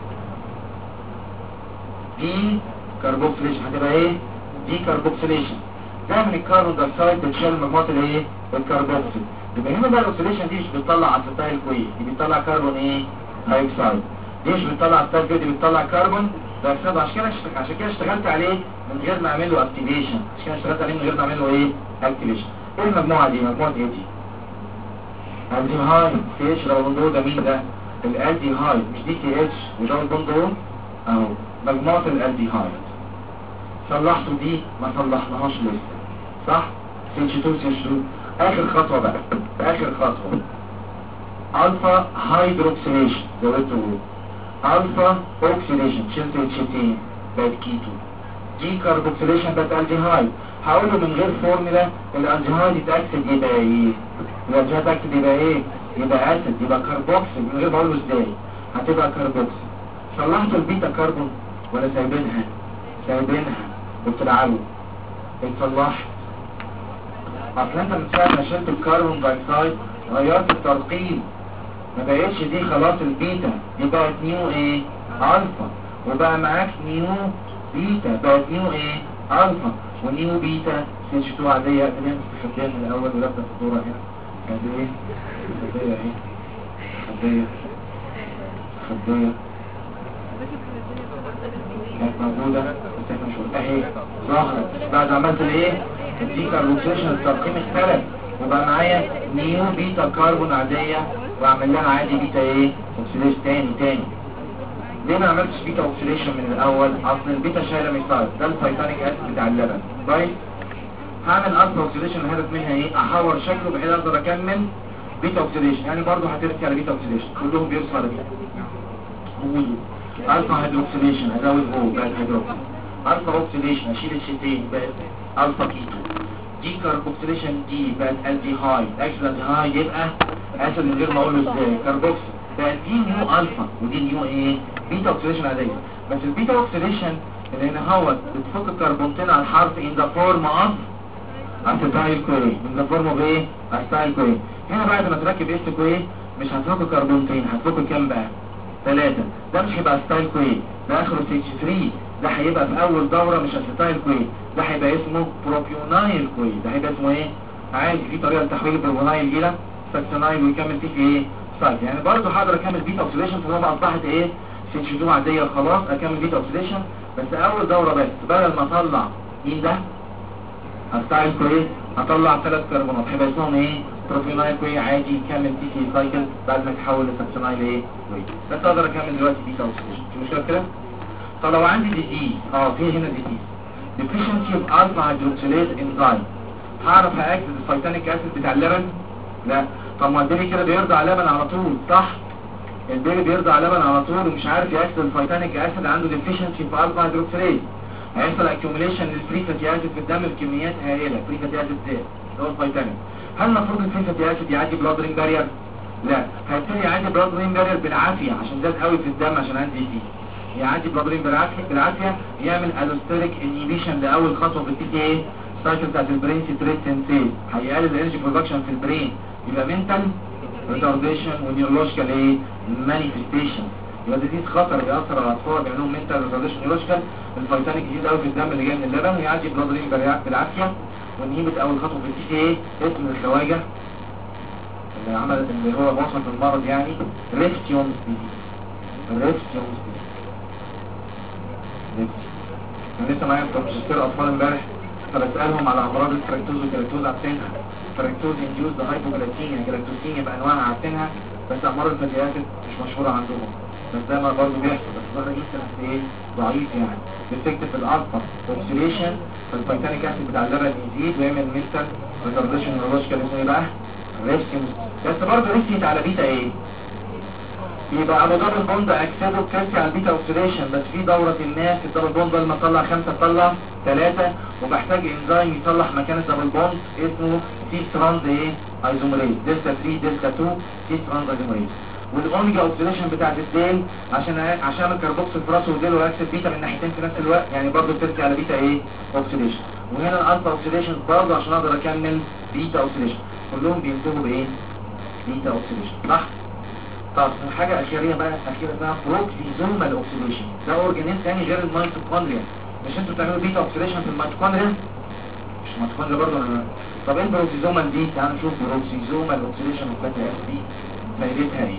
Speaker 2: دي كاربوكسيليشن، هتبقى ايه؟ دي كاربوكسيليشن. ده من الكربون دايوكسيد بتشيل مجموعه الايه؟ الكربوكسيل. يبقى هنا بقى الاوكسيليشن دي مش بتطلع اسيتايل كويس، دي بتطلع كربون ايه؟ دايوكسيد. دي مش بتطلع اسيتايل، دي بتطلع كربون دايوكسيد. عشان كده اشتغلت عليه من غير ما اعمل له اكتيفيشن، ايه؟ اكتيفيشن. ايه المجموعه دي؟ مجموعه ايه دي؟ الديهايد. سي اتش دبل بوند، ده مين ده؟ الالديهايد، مش دي سي اتش ودبل بوند اهو، مجموعه الالديهايد. صلحتوا دي؟ ما صلحناهاش لسه صح؟ سي اتش 2 اخر خطوه بقى، الفا هيدروكسيليشن زودته الفا اوكسيديشن شلت اتشتين بقت كيتو. دي كاربوكسيليشن بقت الديهايد. هقول له من غير فورمولا الالديهايد يتاكسد يبقى ايه؟ الالديهايد يتاكسد يبقى ايه؟ يبقى اسيد، يبقى كاربوكسيل من غير ما اقول له ازاي هتبقى كاربوكسيل. صلحت البيتا كاربون ولا سايبينها؟ سايبينها وبتلعبوا اتصلحت. اصل انت من ساعه ما شلت الكربون دايوكسيد غيرت الترقيم، ما بقتش دي خلاص البيتا، دي بقت نيو ايه؟ الفا، وبقى معاك نيو بيتا، بقت نيو ايه؟ الفا ونيو بيتا سيتش 2 عاديه. تمام خدناها من الاول ولفت الصوره هنا كانت ايه؟ خديه اهي، خديه كانت موجوده بس احنا مش قلتها اهي ظهرت بعد عملت الايه؟ الدي كاربوكسيليشن الترقيم اختلف وبقى معايا نيو بيتا كاربون عاديه واعمل لها عادي بيتا ايه؟ اوكسيديشن تاني. ليه ما عملتش بيتا اوكسيديشن من الاول؟ اصل البيتا شايله ميثايل، ده الفيتانيك اسيد بتاع اللبن. طيب هعمل الفا اوكسيديشن الهدف منها ايه؟ احور شكله بحيث اقدر اكمل بيتا اوكسيديشن، يعني برضه هترسي على بيتا اوكسيديشن، كلهم بيرسوا على بيتا. قولوا الفا هيدروكسيليشن هزود او بقت هيدروكسيل، الفا اوكسيديشن اشيل الشتين بقت الفا كيتو، دي كاربوكسيليشن دي بقت الديهايد، اكشن الديهايد يبقى اسيد من غير ما اقول له ازاي كاربوكسيل، بقت دي نيو الفا ودي نيو ايه؟ بيتا اوكسيديشن عاديه. بس البيتا اوكسيديشن اللي هنا هو بتفك الكربونتين على الحرف ان ذا فورم اوف اسيتايل كوين، ان ذا فورم اوف ايه؟ اسيتايل كوين. هنا بعد ما تركب اس كوين مش هتفك كربونتين، هتفك كام بقى؟ 3. ده مش هيبقى اسيتايل كوين، ده اخره CH3، ده هيبقى في اول دوره مش اسيتايل كوين، ده هيبقى اسمه بروبيونايل كوين، ده هيبقى اسمه ايه؟ عادي في طريقه لتحويل البروبيونايل الى ساكسونايل ويكمل فيه ايه؟ سايت. يعني برضه هقدر اكمل بيتا اوكسيديشن طالما اصبحت ايه؟ CH2 عاديه خلاص اكمل بيتا اوكسيديشن، بس اول دوره بس بدل ما اطلع مين ده؟ اسيتايل كوين، هطلع 3 كربونات هيبقى اسمهم ايه؟ بروبيونايل كوين عادي يكمل تي سايكل بعد ما يتحول لساكسونايل ايه؟ كوين. بس اقدر اكمل دلوقتي بيتا اوكسيديشن، في مشكله كده؟ طب لو عندي ديزيز في هنا ديزيز deficiency of alpha hydroxylase enzyme، هعرف هاكسد الفيتانيك اسيد بتاع اللبن؟ لا. طب ما البيبي كده بيرضع لبن على طول صح؟ البيبي بيرضع لبن على طول ومش عارف ياكسد الفيتانيك اسيد، عنده deficiency في alpha hydroxylase، هيحصل accumulation للفري فاتي اسيد في الدم بكميات هائله، فري فاتي اسيد اللي هو الفيتامين. هل المفروض الفري فاتي اسيد يعدي بلاد برين بارير؟ لا، هيبتدي يعدي بلاد برين بارير بالعافيه عشان زاد قوي في الدم عشان عندي دي، يعدي بلاد برين بالعافيه يعمل الوستيريك انيبيشن لاول خطوه في التي تي اي سايكل بتاعت البرين سيتريت سنسيز، هيقلل الانرجي برودكشن في البرين، يبقى منتال ريتارديشن ونيورولوجيكال ايه؟ مانيفستيشن. يبقى ديزيز خطر بيأثر على الاطفال بيعملوا منتال ريتارديشن نيورولوجيكال، الفيتانيك يزيد قوي في الدم اللي جاي من اللبن ويعدي بلاد برين بالعافيه ونهيبت اول خطوه في التي تي اي اسم الخواجه اللي عملت اللي هو وصف المرض يعني ريفتيونز ديزيز. انا لسه معايا ماجستير اطفال امبارح فبسالهم على امراض الفركتوز والجلاكتوز عارفينها، فركتوز انديوز هايبوجلايكيميا، جلاكتوسيميا بانواعها عارفينها، بس امراض الفاتي اسيد مش مشهوره عندهم، بس ده ما برضه بيحصل، بس ظهر جدا ايه؟ ضعيف يعني بيفكت في الالفا اوكسيديشن، فالفيتانيك اسيد بتاع اللبن يزيد ويعمل ميستر ريتارديشن نيورولوجيكال اسمه ايه بقى؟ ريسكينز. بس برضه ريسكيت على بيتا ايه؟ يبقى ابو دبل بوند اكسده كالسي على البيتا اوكسيديشن، بس في دوره ما في الدبل بوند بدل ما اطلع 5 اطلع 3 وبحتاج انزيم يصلح مكان الدبل بوند اسمه سي ستراند ايه؟ ايزوميريز، دلتا 3 دلتا 2 سي ستراند ايزوميريز. والاوميجا اوكسيديشن بتاعت الديل عشان الكربوكسيل في راسه وديل واكسد بيتا من ناحيتين في نفس الوقت، يعني برضه بترجع على بيتا ايه؟ اوكسيديشن. وهنا الالفا اوكسيديشن برضه عشان اقدر اكمل بيتا اوكسيديشن، كلهم بينتهوا بايه؟ بيتا اوكسيديشن صح؟ طب حاجة أخيرية بقى اسمها بروكسيزومال اوكسيديشن، ده اورجانيزم ثاني غير الميتوكوندريا. مش انتوا بتعملوا بيتا اوكسيديشن في الميتوكوندريا؟ مش الميتوكوندريا برضه انا. طب ايه البروكسيزومال دي؟ تعالوا نشوف بروكسيزومال اوكسيديشن والفاتي اسيد دي فايدتها ايه؟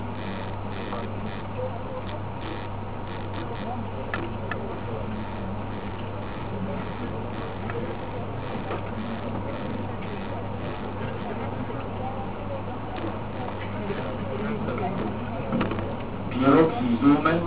Speaker 2: بيروكسيزومال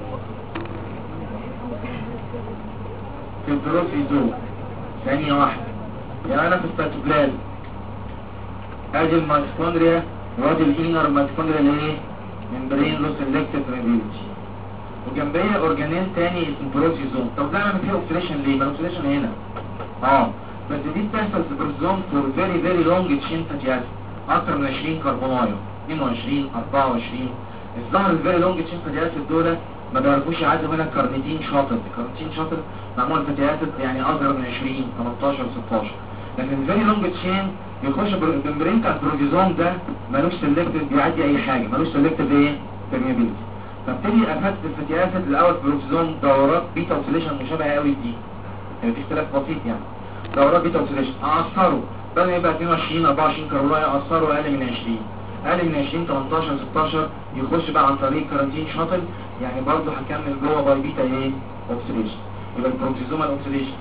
Speaker 2: في البروكسيزوم ثانية واحدة، يعني انا في السيتوبلازم ادي الميتوكوندريا وادي الانر ميتوكوندريال ايه ممبرين لو سيلكتيف ريبيلتي، وجنبيه اورجانيل تاني اسمه بروتيزوم. طب ده عامل فيه اوكسيديشن ليه؟ ما الاوكسيديشن هنا بس دي بتحصل في البروتيزوم فور فيري لونج تشين فاتي اسيد اكتر من 20 كربونايو 22 24. الظاهر الفيري لونج تشين فاتي اسيد دول ما بيعرفوش يعدوا هنا كارنيتين شاطر. الكارنيتين شاطر معمول فاتي اسيد يعني اصغر من 20 18 16، لكن الفيري لونج تشين يخش بالممبرين بتاع البروتيزوم ده ملوش سيلكتيف بيعدي اي حاجه، ملوش سيلكتيف ايه بيرميابيلتي. فبتدي افات الفاتي اسيد الاول في البروتيزوم دورات بيتا اوكسيديشن مشابهه قوي دي، يعني في اختلاف بسيط يعني. دورات بيتا اوكسيديشن اثروا بدل ما يبقى 22 24 كربونايو اثروا اقل من 20 اقل من 20 18 16 يخش بقى عن طريق كارنتين شاطل، يعني برضه هكمل جوه باي بيتا ايه اوكسيديشن. يبقى البروتيزومال اوكسيديشن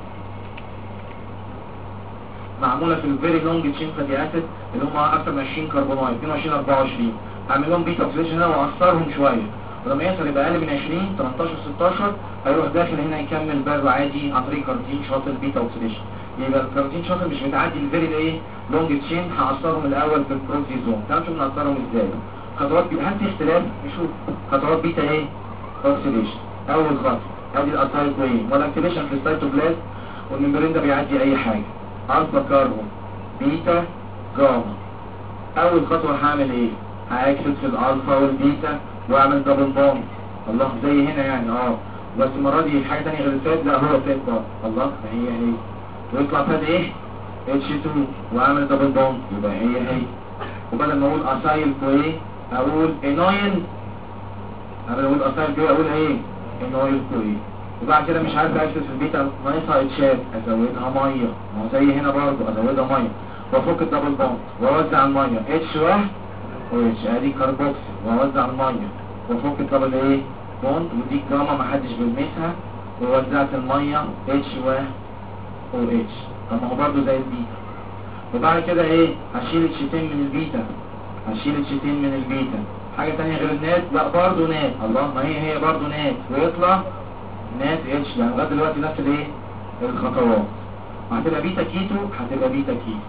Speaker 2: معموله في الفيري لونج تشين فاتي اسيد اللي هم اكتر من 20 كربونايو 22 24، هعمل لهم بيتا اوكسيديشن هنا واثرهم شويه، ولما يحصل يبقى اقل من 20 18 16 هيروح داخل هنا يكمل برضه عادي عن طريق كارنتين شاطل بيتا اوكسيديشن. يبقى الكارنتين شاطل مش بتعدي الفيري ايه لونج تشين، هعصرهم الاول في البروتيزوم. تعالوا نشوف نعصرهم ازاي. خطوات هل في اختلاف؟ نشوف خطوات بيتا ايه اوكسيديشن. اول خطوه ادي الاسايل كوين والاكتيفيشن في السيتوبلازم والممبرين ده بيعدي اي حاجه الفا كاربون بيتا جاما. اول خطوه هعمل ايه؟ هاكسد في الالفا والبيتا واعمل دبل بوند. الله زي هنا يعني بس المره دي حاجه ثانيه غير الفات. لا هو فات بقى الله هي ويطلع فات ايه H2 واعمل دبل بوند يبقى هي وبدل ما اقول اسايل كوي اقول انوين، بدل ما اقول اسايل كوي اقول ايه انويل كوي. وبعد كده مش عارف اكسس في البيتا ناقصها اتشات ازودها ميه، ما هو زي هنا برضه ازودها ميه وافك الدبل بوند واوزع الميه اتش واحد واتش ادي كاربوكسيل واوزع الميه وافك الدبل ايه بوند ودي جاما ما حدش بيلمسها ووزعت الميه اتش واحد او اتش. طب ما هو برضه زي البيتا. وبعد كده ايه هشيل الشيتين من البيتا، هشيل الشيتين من البيتا. حاجه ثانيه غير النات؟ لا برضه نات. الله ما هي برضه نات ويطلع نات اتش. يعني لغايه دلوقتي نفس الايه الخطوات. وهتبقى بيتا كيتو هتبقى بيتا كيتو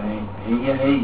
Speaker 2: هي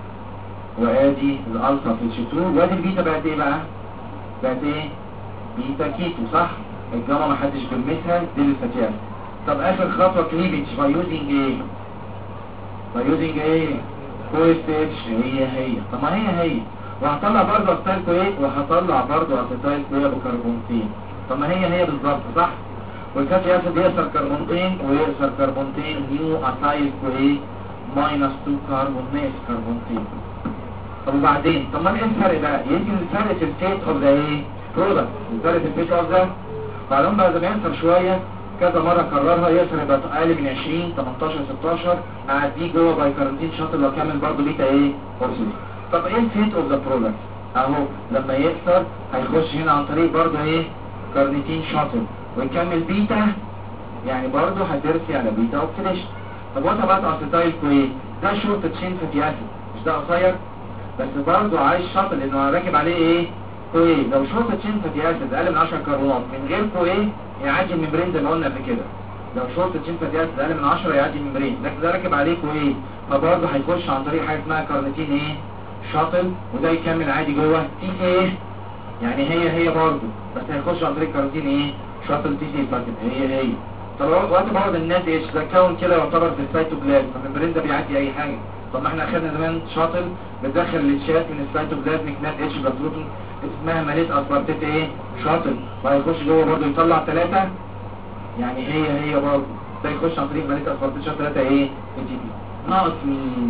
Speaker 2: وادي الالفا في اتش 2 وادي البيتا بقت ايه بقى؟ بقت ايه بيتا كيتو صح. الجاما ما حدش بيلمسها دي الفتيات. طب اخر خطوه كليفج باي يوزنج ايه؟ باي يوزنج ايه كويست اتش هي. طب ما هي وهطلع برضه اسيتايل كويه وهطلع برضه اسيتايل كويه بكربونتين. طب ما هي بالظبط صح. والفاتي اسيد يقصر كربونتين ويقصر كربونتين نيو اسايل كويه ماينس 2 كربون ناقص كربونتين. طب وبعدين طب ما ايه الفرق بقى؟ يمكن الفرق في الفيت اوف ذا ايه برودكت. الفرق في الفيت اوف ذا بعدين بقى زي ما ينفر شويه كذا مره كررها يقصر يبقى اقل من 20 18 16 اعديه جوه باي كارنتين شاطر واكمل برضه بيتا ايه اوكسيد. طب ايه الفيت اوف ذا برودكت؟ اهو لما يكسر هيخش هنا عن طريق برضه ايه كارنيتين شاطر ويكمل بيتا، يعني برضه هترسي على بيتا اوكسيديشن. طب وانت بقى اسيتايل كويه ده شورت تشين فاتي اسيد مش ده قصير بس برضه عايز شاطر لانه راكب عليه ايه كويه. لو شورت تشين فاتي اسيد اقل من 10 كربونات من غير كويه يعدي الممبرين زي ما قلنا قبل كده. لو شورت تشين فاتي اسيد اقل من 10 يعدي الممبرين، لكن ده راكب عليه كويه فبرضه هيخش عن طريق حاجه اسمها كارنيتين ايه شاطل وده يكمل عادي جوه تي سي ايه، يعني هي برضه بس هيخش عن طريق كارنيتين ايه شاطل تي سي فاتن هي. طب وقت بعض الناس اتش ده كون كده يعتبر في السيتوبلازم فالممبرين ده بيعدي اي حاجه. طب ما احنا اخدنا زمان شاطل بتدخل الاتشات من السيتوبلازميك نات اتش بروتين اسمها ماليت اسبارتيت ايه شاطل وهيخش جوه برضه يطلع 3، يعني هي برضه ده يخش عن طريق ماليت اسبارتيت شاطل 3 ايه اتش بي ناقص مين؟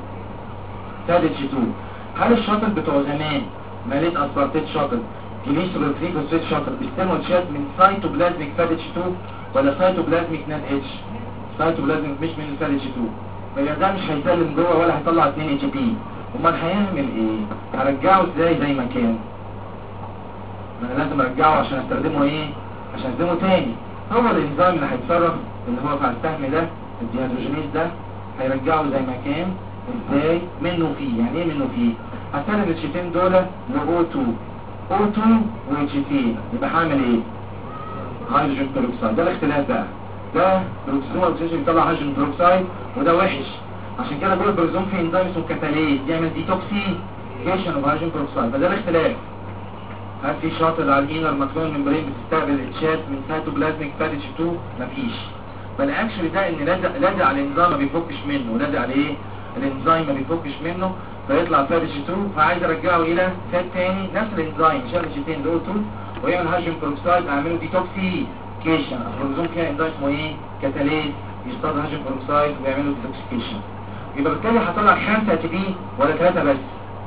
Speaker 2: ثالث اتش 2. هل الشاطل بتوع زمان ماليت اسبارتيت شاطل جليسرول فوسفات شاطل بيستلموا اتشات من سيتوبلازميك فات اتش 2 ولا سيتوبلازميك نات اتش؟ سيتوبلازميك مش من الفات اتش 2 فيبقى ده مش هيسلم جوه ولا هيطلع 2 اتش بي. امال هيعمل ايه؟ هرجعه ازاي زي ما كان؟ ما انا لازم ارجعه عشان استخدمه ايه؟ عشان استخدمه تاني. هو الانزيم اللي هيتصرف اللي هو بتاع السهم ده الديهيدروجينيز ده هيرجعه زي ما كان. ازاي؟ منه فيه. يعني ايه منه فيه؟ هستخدم الشيتين دول ل O2 واتشيتين يبقى هعمل ايه؟ هيدروجين بيروكسيد. ده الاختلاف بقى. ده بروكسيزوم اوكسيديشن بيطلع هيدروجين بيروكسيد وده وحش عشان كده بقول البروزوم في انزيم اسمه كاتاليز يعمل ديتوكسيكيشن اوف هيدروجين بروكسايد. فده الاختلاف. هل في شاطر على الانر ماكرون ممبرين بتستقبل اتشات من سيتوبلازميك باريج 2؟ مفيش. فالاكشن ده ان لازق على الانزيم ما بيفكش منه، ولازق عليه الانزيم ما بيفكش منه، فيطلع باريج 2. فعايز ارجعه الى فات تاني نفس الانزيم شال الشيتين دول ويعمل هيدروجين بروكسايد، اعمله ديتوكسيكيشن. البروزوم فيها انزيم اسمه ايه؟ كاتاليز يصطاد هيدروجين بروكسايد ويعمله ديتوكسيكيشن. يبقى بالتالي هطلع 5 تي بي ولا 3 بس؟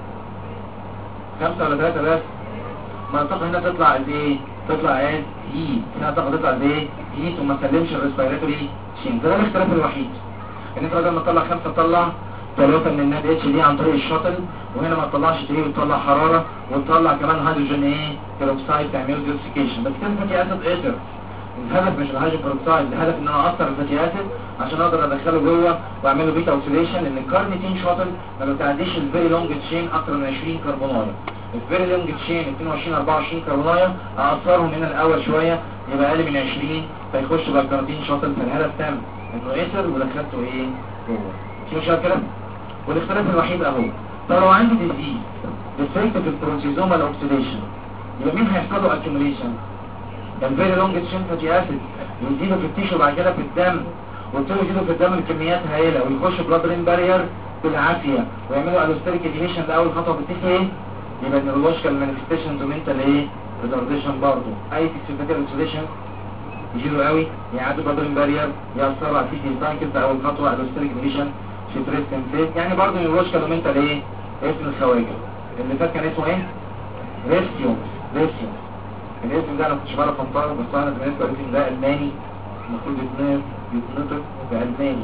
Speaker 2: 5 ولا 3 بس؟ منطقة هنا تطلع قد ايه؟ تطلع قد هيت. هنا تطلع قد ايه؟ هيت وما تسلمش الريسبيراتوري تشين. ده الاختلاف الوحيد. ان انت بدل ما تطلع 5 تطلع 3 من الناد اتش دي عن طريق الشاطل، وهنا ما تطلعش تي وتطلع حرارة وتطلع كمان هيدروجين ايه؟ بيروكسايد تعمله ديتوكسيكيشن. بس كده فاتي اسيد قدر. الهدف مش الهيدروجين بيروكسايد، الهدف ان انا اثر الفاتي اسيد عشان اقدر ادخله جوه واعمل له بيتا اوكسيديشن، لان الكارنيتين شاطل ما بتعديش الفيري لونج تشين اكتر من 20 كربونايه. الفيري لونج تشين 22 24 كربونايه اقصرهم هنا الاول شويه يبقى اقل من 20 فيخش بقى الكارنيتين شاطل. فالهدف تم انه يسر ودخلته ايه جوه. في مشكله كده؟ والاختلاف الوحيد اهو. طب لو عندي ديزيز ديفكت في البروتيزومال اوكسيديشن يبقى مين هيحصل له اكيوميليشن؟ الفيري لونج تشين فاتي اسيد يزيدوا في التيشو بعد كده في الدم، ويبتدوا يزيدوا في الدم بكميات هائله ويخش بلاد برين بارير بالعافيه ويعملوا الوستريك ديليشن. ده اول خطوه بتيجي ايه؟ يبقى النيورولوجيكال مانيفستيشنز ومنتال ايه؟ ريتارديشن برضه. اي فيزيكال اوكسيديشن يزيدوا قوي يعدوا بلاد برين بارير ياثروا على التي سايكل. ده اول خطوه الوستريك ديليشن في بريست انفيت. يعني برضه نيورولوجيكال ومنتال ايه؟ اسم الخواجه اللي فات كان اسمه ايه؟ ريسيوم. الاسم ده انا كنتش بعرف انطقه، بس انا بالنسبه للاسم ده الماني المفروض يتنطق بالماني،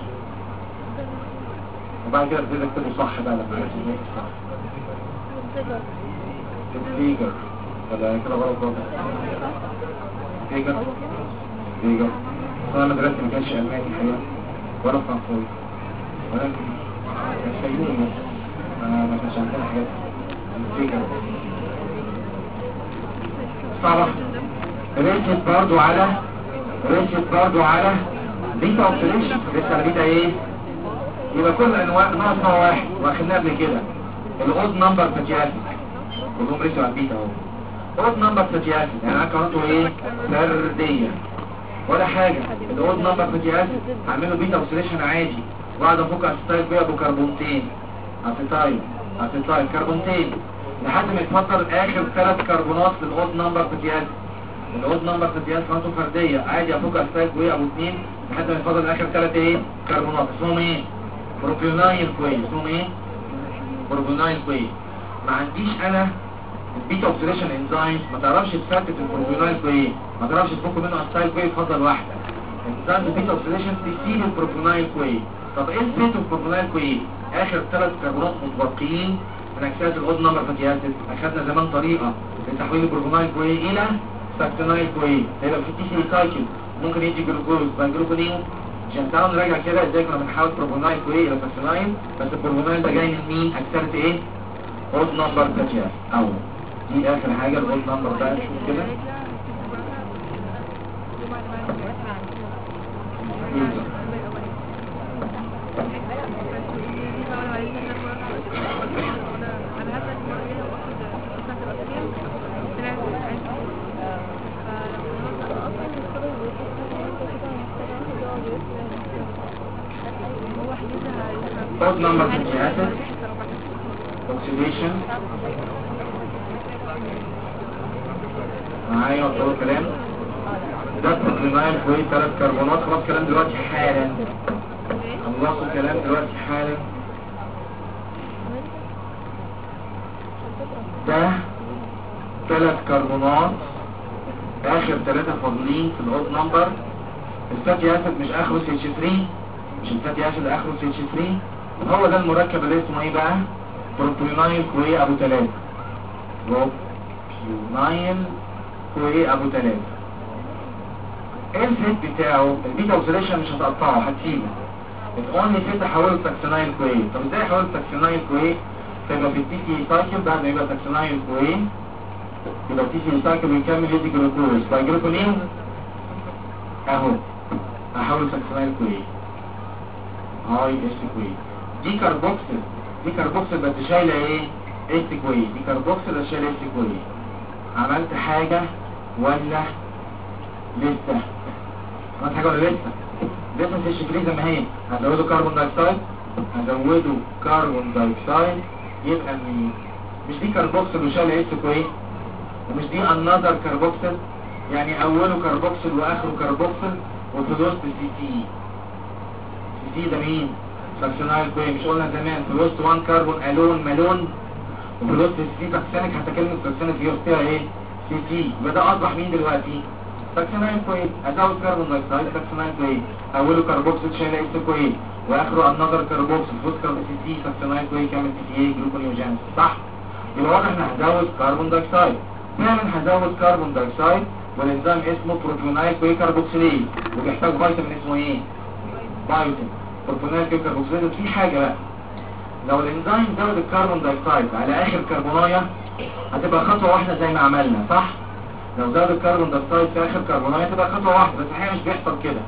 Speaker 2: وبعد كده ابتدي اكتبه صح بقى لما اسمه صح. فيجر ولا كده غلط برضه؟ فيجر. انا مدرستي ما كانش الماني الحقيقه ولا فرنساوي، ولكن كان سيوني ما كانش عندنا حاجات. فيجر صعبة. ريشت برضو على بيتا اوكسيديشن. لسه بيتا ايه؟ يبقى كل انواع ناقص واحد واخدناه قبل كده الاود نمبر فاتي اسيد. كلهم ريشوا على البيتا اهو. اود نمبر فاتي اسيد يعني انا كونته ايه؟ فرديه ولا حاجه. الاود نمبر فاتي اسيد هعمله بيتا اوكسيديشن عادي وبعد افك اسيتايل بيها بكربونتين اسيتايل كربونتين لحد ما يتفضل اخر 3 كربونات للاود نمبر فاتي اسيد. الاود نمبر فاتي اسيد كانته فرديه عادي افك اسيتايل بيها ابو 2 لحد ما يتفضل اخر 3 ايه؟ كربونات. اسمهم ايه؟ بروبيونايل كوي. اسمهم ايه؟ بروبيونايل كوي. ما عنديش انا البيتا اوكسيديشن انزيمز ما تعرفش تثبت البروبيونايل كوي، ما تعرفش تفك منه اسيتايل كوي. تفضل واحده انزيم البيتا اوكسيديشن تسيب البروبيونايل كوي. طب ايه الفيت البروبيونايل كوي؟ اخر 3 كربونات متبقيين من اجساد الاود نمبر فاتي اسيد. اخذنا زمان طريقه لتحويل البروبيونايل كوي الى ساكسينايل كوي. هيبقى في تي سي سايكل ممكن يدي جلوكوز بايجلوكونيوم. عشان تعالوا نراجع كده ازاي كنا بنحاول بروبيونايل كوي الى ساكسينايل. بس البروبيونايل ده جاي من مين؟ اجساد ايه؟ اود نمبر فاتي اسيد. او دي اخر حاجه الاود نمبر ده. نشوف كده اود نمبر فاتي اسيد اوكسيديشن معايا وطول كلام. ده بروبيونايل كوي 3 كربونات. خلاص كلام دلوقتي حالا. خلصوا الكلام دلوقتي حالا. ده 3 كربونات اخر 3 فاضلين في الاود نمبر. الفاتي اسيد مش اخره CH3، مش الفاتي اسيد اخره CH3. هو ده المركب اللي اسمه ايه بقى؟ بروبيونايل كوي ابو 3. بروبيونايل كوي ابو 3. ايه الفيت بتاعه؟ البيتا اوكسيديشن مش هتقطعه هتسيبه. الاونلي فيت احوله لساكسينايل كوي. طب ازاي احوله لساكسينايل كوي؟ فيبقى في التي سي سايكل بعد ما يبقى ساكسينايل كوي يبقى التي سي سايكل ويكمل يدي جلوكوز بايجلوكونين اهو. احوله لساكسينايل كوي هاي اس كوي. دي كاربوكسل بس شايله ايه؟ اس كوي. دي كاربوكسل بس شايله اس كوي. عملت حاجه ولا لسه؟ عملت حاجه ولا لسه؟ لسه في الشكل زي ما هي. هنزوده كربون دايوكسيد، هنزوده كربون دايوكسيد، يبقى مش دي كاربوكسل وشايله اس كوي، ومش دي انذر كاربوكسل، يعني اوله كاربوكسل واخره كاربوكسل، وفي الوسط سي سي ده مين؟ ساكسينايل كوي. مش قلنا زمان في الوسط 1 كربون الون مالون، وفي الوسط سي ساكسينيك، حتى كلمه ساكسينيك دي وسطها ايه؟ سي سي. يبقى ده اصبح مين دلوقتي؟ ساكسينايل كوي. ازود كربون دايوكسيد ساكسينايل كوي، اوله كاربوكسل شايله اس كوي، واخره انذر كاربوكسل، في وسط سي سي ساكسينايل كوي كامل سي سي اي جلوكونيوجينيس. صح؟ يبقى واضح ان هزود كربون دايوكسيد. فعلا هزود كربون دايوكسيد، والانزيم اسمه بروبيونايل كوي كاربوكسيليز، وبيحتاج فيتامين اسمه ايه؟ بايوتين. بروبيونايل كوي كاربوكسيليز. في حاجه بقى، لو الانزيم زود الكربون دايوكسيد على اخر كربونايه هتبقى خطوه واحده زي ما عملنا، صح؟ لو زود الكربون دايوكسيد في اخر كربونايه هتبقى خطوه واحده، بس الحقيقه مش بيحصل كده.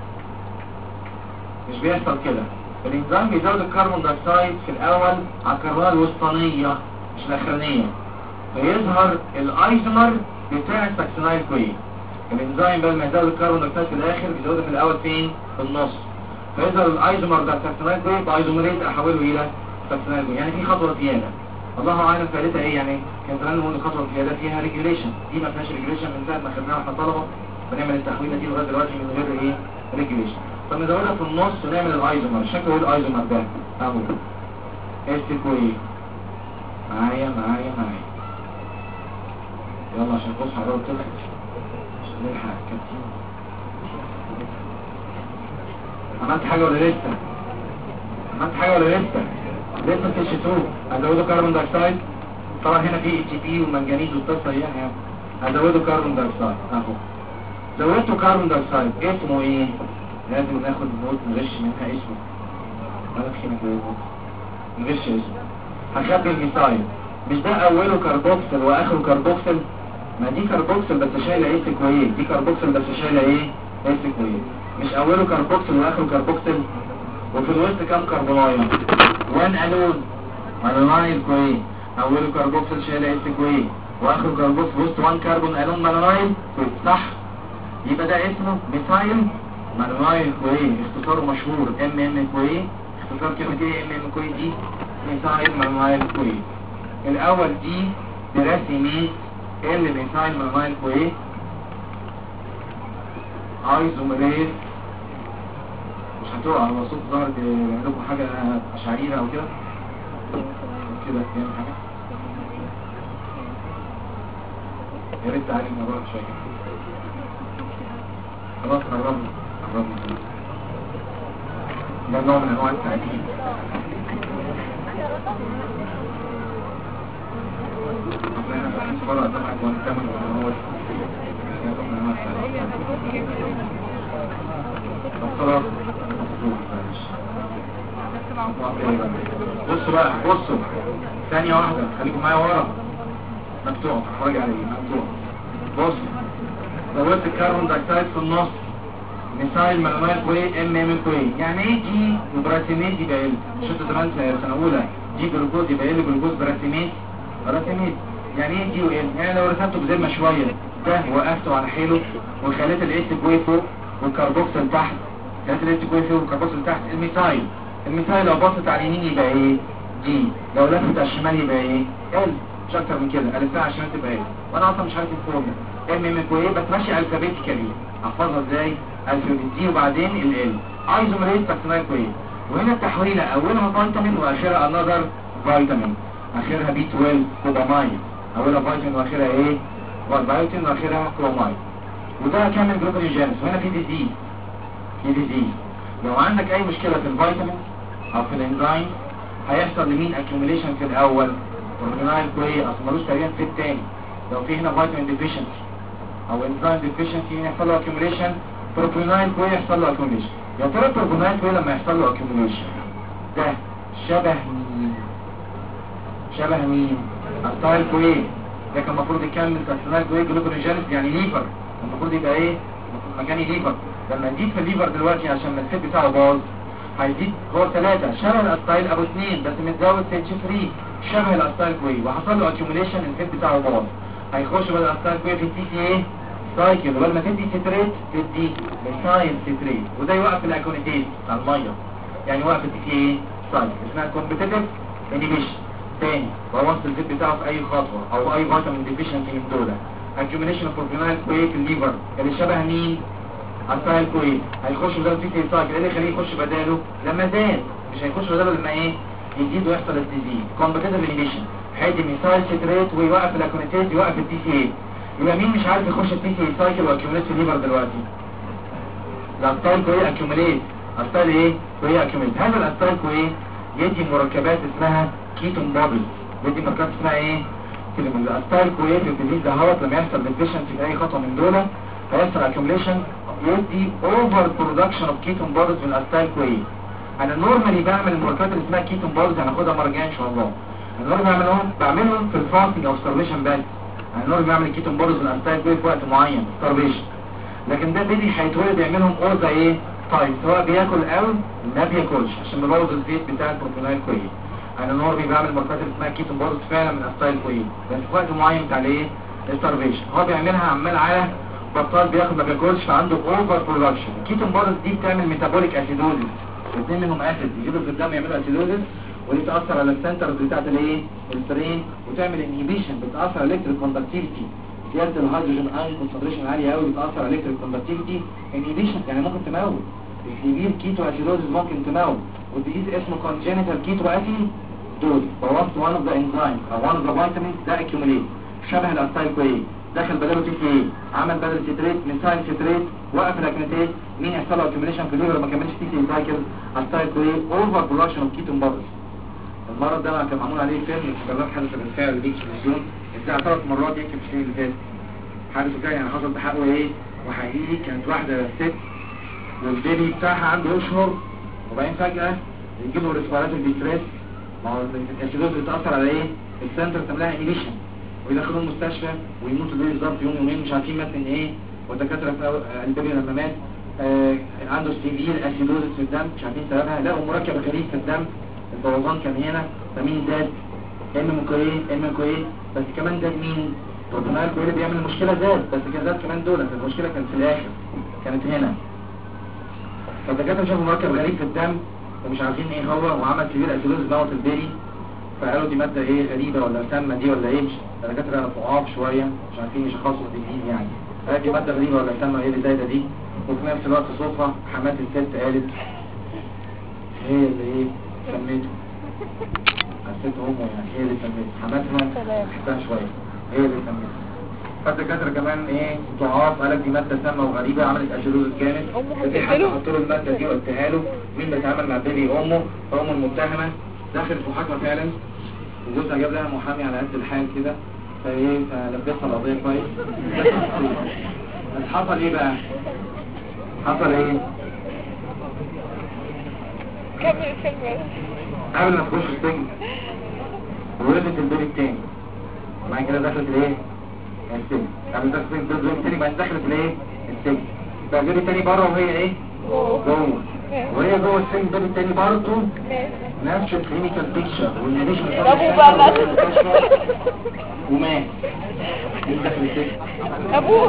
Speaker 2: مش بيحصل كده. الانزيم بيزود الكربون دايوكسيد في الاول على الكربونايه الوسطانيه مش الاخرانيه، فيظهر الايزومر بتاع الساكسينايل كوي. الانزيم بدل ما يزود الكربون دايوكسيد في الاخر بيزوده في الاول فين؟ في النص. فيظهر الايزومر بتاع الساكسينايل كوي بايزومريز احوله الى ساكسينايل كوي. يعني في خطوه زياده، الله اعلم فائدتها ايه. يعني كان زمان نقول الخطوه الزياده فيها ريجوليشن، دي ما فيهاش ريجوليشن من ساعه ما خدناها واحنا طلبه، بنعمل التحويله دي لغايه دلوقتي من غير ايه؟ ريجوليشن. فنزودها في النص ونعمل الايزومر. شكله ايه الايزومر ده؟ اهو اس كوي. معايا يلا عشان نبص على الراوتر عشان نلحق كابتن. عملت حاجه ولا لسه؟ لسه في اتش 2. هزوده كربون دايوكسيد. طبعا هنا في اتش بي ومنجنيز والقصه دي يعني. هزوده كربون دايوكسيد اهو. زودته كربون دايوكسيد اسمه ايه؟ لازم ناخد نوت نغش منها اسمه. نغش اسمه. هخبي الميثايل. مش ده اوله كربوكسل واخره كربوكسل؟ ما دي كربوكسل بس شايله اس كوي، دي كربوكسل بس شايله ايه؟ اس كوي. مش اوله كربوكسل واخره كربوكسل؟ وفي الوسط كام كربونايه؟ 1 الون مالونايل كوي. اوله كربوكسل شايله اس كوي، واخره كربوكسل وسط 1 كربون الون مالونايل كوي. صح؟ يبقى ده اسمه ميثايل مالونايل كوي، اختصاره مشهور ام كوي. اختصار كلمه ايه ام كوي دي؟ ميثايل مالونايل كوي. الاول دي براسيميت ميثايل مالونايل كوي ايزوميريز. مش هتقع على صوت ظهر بيعمل لكم حاجه اشعريره او كده بيعمل حاجه. يا ريت تعالي نروح شويه. خلاص قربنا ده نوع من انواع التعديل. فرق طبعا ونكمل ونقول خلاص. بصوا ثانية واحدة خليكم معايا ورا. مفتوح هرجع عليه مفتوح. بصوا زودت الكربون دايوكسيد في النص ميثايل مالونايل كوي ام كوي. يعني ايه جي وبراسيميت يبقى ال؟ شفت زمان في سنة اولى جي جلوكوز يبقى ال جلوكوز براسيميت. يعني ايه جي وال؟ يعني لو رسمته بزمة شوية ده وقفته على حيله وخليت الاس كوي فوق والكربوكسل تحت، الميثايل لو بصت على اليمين يبقى ايه؟ دي. لو لفت على الشمال يبقى ايه؟ ال. مش اكتر من كده. الفها على الشمال تبقى ايه؟ وانا اصلا مش عارف الفورمولا ام كوي بس ماشي الفابيتيكالي. احفظها ازاي؟ الفابيت دي وبعدين ال ايزوميريز ساكسينايل كوي. وهنا التحويله اولها فيتامين واخرها انذر فيتامين، اخرها بي 12 كوبامايد. اولها فيتامين واخرها ايه؟ فيتامين واخرها كرومايد. وده كامل جلوكونيوجينيس. وهنا في ديزيز. لو عندك اي مشكله في الفيتامين او في الانزيم هيحصل لمين اكيوميليشن في الاول؟ بروبيونايل كوي. اصل ملوش تقريبا في الثاني. لو في هنا فيتامين ديفيشنسي او انزيم ديفيشنسي يحصل له اكيوميليشن، بروبيونايل كوي يحصل له اكيوميليشن. يا ترى بروبيونايل كوي لما يحصل له اكيوميليشن ده شبه مين؟ التايل كوي. ده كان المفروض يكمل ساكسينايل كوي جلوكونيوجينيس يعني ليفر. المفروض يبقى ايه؟ مكاني ليفر. لما نجيب في الليفر دلوقتي عشان السيل بتاعه باظ هيزيد هو 3 شبه الاسيتايل ابو 2 بس متزود اتش 3 شبه الاسيتايل كوي وحصل له اكيوميليشن الفيت بتاعه باظ. هيخش بدل الاسيتايل كوي في التي سي ايه سايكل وبدل ما تدي سيتريت تدي ميثايل سيتريت وده يوقف الاكونيتيز على الميه يعني يوقف التي سي ايه سايكل اسمها كومبيتيتيف انيبيشن. تاني بوظت الفيت بتاعه في اي خطوه او اي فيتامين ديفيشنسي من دول. اكيوميليشن اوف بروبينايل كوي في الليفر اللي شبه مين؟ اسيتايل كوي هيخش بدل التي سي سايكل. ايه اللي يخليه يخش بداله؟ لما زاد مش هيخش بداله لما ايه يزيد ويحصل التزييد. كومبيتيتيف انيبيشن هيدي ميثايل سيتريت ويوقف الاكونيتيز يوقف التي سي ايه. يبقى مين مش عارف يخش التي سي سايكل واكيوميليت في الليفر دلوقتي؟ الاسيتايل كوي اكيوميليت. اسيتايل ايه كوي اكيوميليت. هذا الاسيتايل كوي يدي مركبات اسمها كيتون بابل. يدي مركبات اسمها ايه؟ الاسيتايل كوي في الديزيز ده هوت لما يحصل ديفيشنسي في اي خطوه من دول هيحصل اكيوميليشن يدي اوفر برودكشن اوف كيتون بابلز من الاسيتايل كوي. انا نورمالي بعمل المركبات اللي اسمها كيتون بابلز هناخدها مره جايه ان شاء الله. انا نورمالي بعملهم في الفاستنج او ستارفيشن بس. انا نورمالي بعمل كيتون بابلز من الاسيتايل كوي في وقت معين ستارفيشن. لكن ده بيبي هيتولد يعملهم اوزا ايه طيب سواء بياكل او ما بياكلش عشان نبوظ الزيت بتاع البروبينايل كوي. انا نورمالي بعمل مركبات اللي اسمها كيتون بابلز فعلا من الاسيتايل كوي بس في وقت معين بتاع الايه ستارفيشن. هو بيعملها عمال على بطال بياكل ما بياكلش فعنده اوفر برودكشن. الكيتون بارز دي بتعمل ميتابوليك اسيدوزيس الاثنين منهم اسيد يجيبوا في الدم يعملوا اسيدوزيس ودي تاثر على السنترز بتاعت الايه البرين وتعمل انهيبيشن بتاثر على الكتريك كوندكتيفيتي. زياده الهيدروجين ايون كونسنتريشن عاليه قوي بتاثر على الكتريك كوندكتيفيتي انهيبيشن يعني ممكن تموت. الكبير كيتو اسيدوزيس ممكن تموت وديز اسمه كونجينيتال كيتو اسيدوز. بوظت وان اوف ذا انزايم او وان اوف ذا فيتامينز ده اكيوميليت شبه الاسيتايل كوي دخل بداله تي سي ايه عمل بدل سيتريت ميثايل سيتريت وقف الاكنيتيز مين يحصل له اكيوميليشن في الليفر ما كملش تي سي سايكل اسيتايل كوي اوفر برودكشن اوف كيتون بابلز. المرض ده كان معمول عليه فيلم استخدام حدث بالفعل اللي بيجي في التلفزيون اتذاع 3 مرات يمكن في السنه اللي فاتت. حدث كده يعني حصل تحقق ايه وحقيقي كانت واحده ست والبيبي بتاعها عنده اشهر وبعدين فجاه يجي له ريسبيراتوري ديستريس. ما هو الاسيدوز بتاثر على ايه السنتر تعملها انيبيشن ويدخلوه المستشفى ويموتوا البيبي بالظبط يوم يومين مش عارفين مات من ايه. والدكاتره البيبي لما مات عنده سيفير اسيدوزس في الدم مش عارفين سببها. لقوا مركب غريب في الدم البوظان كان هنا فمين زاد ام كوي بس كمان زاد مين بروبينايل كوي اللي بيعمل المشكله زاد بس كان زاد كمان دول المشكله كانت في الاخر كانت هنا. فالدكاتره شافوا مركب غريب في الدم ومش عارفين ايه هو وعمل سيفير اسيدوزس موت البيبي فقالوا دي ماده ايه غريبه ولا سامه دي ولا ايه. الدكاتره ضعاف شويه مش عارفين يشخصوا الدين يعني قالت دي ماده غريبه ولا سامه ايه اللي زايده دي. وفي نفس الوقت صوفها حمات الست قالت هي اللي ايه سميته الست امه يعني هي اللي سميته حماتها بحبها شويه هي اللي سميته. فالدكاتره كمان ايه ضعاف قالت دي ماده سامه وغريبه عملت اسيدوز جامد فدي حتى حطوا له الماده دي واديها له. مين بيتعامل مع البيبي امه فامه المتهمه دخلت محاكمه فعلا وجوزها جاب لها محامي على قد الحال كده فايه فلبسها القضيه كويس. بس حصل ايه بقى حصل ايه قبل ما تخش السجن ولدت البيبي التاني وبعد كده دخلت الايه السجن قبل دخلت البيبي التاني بعد دخلت الايه السجن بقى البيبي التاني بره وهي ايه جوه وهي جوه السجن البيبي التاني برضه نفس الكلينيكال بيكتشر والنيشن ومات. مين دخل السجن
Speaker 1: ابوه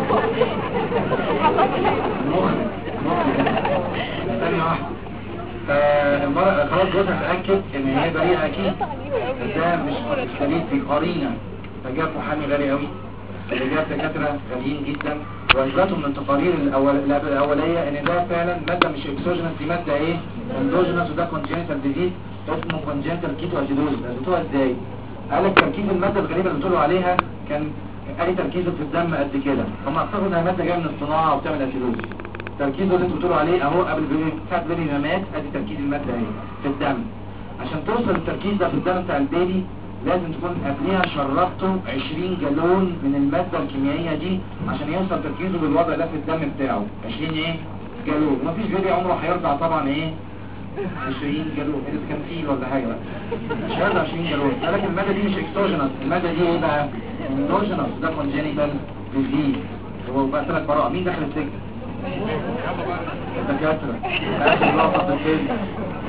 Speaker 2: ثانية واحدة. فالمرأة خلاص جوزها اتأكد ان هي بريئة اكيد ده مش دليل في قرينة فجاب محامي غالي قوي اللي جاب دكاترة غاليين جدا واثبتوا من التقارير الاولية ان ده فعلا مادة مش اكسوجينس دي مادة ايه اندوجينس وده كونجينيتال ديزيز اسمه كونجينيتال كيتو اسيدوزيس. اثبتوها ازاي؟ قال لك تركيز المادة الغريبة اللي بتقولوا عليها كان قال تركيزه في الدم قد كده هم اعتقدوا انها مادة جاية من الصناعة وبتعمل اسيدوزيس. تركيزه اللي انتوا بتقولوا عليه اهو قبل ساعة البيبي ما مات ادي تركيز المادة اهي في الدم. عشان توصل التركيز ده في الدم بتاع البيبي لازم تكون قبليها شربته 20 جالون من المادة الكيميائية دي عشان يوصل تركيزه بالوضع ده في الدم بتاعه 20 ايه جالون. مفيش بيبي عمره هيرضع طبعا ايه 20 جالون اذا كان فيل ولا حاجة بقى مش هيرضع 20 جالون. لكن المادة دي مش اكسوجينس المادة دي ايه بقى اندوجينس ده كونجينيتال ديزيز. هو بقى 3 براءة. مين دخل السجن الدكاترة اخر لقطة في الفيلم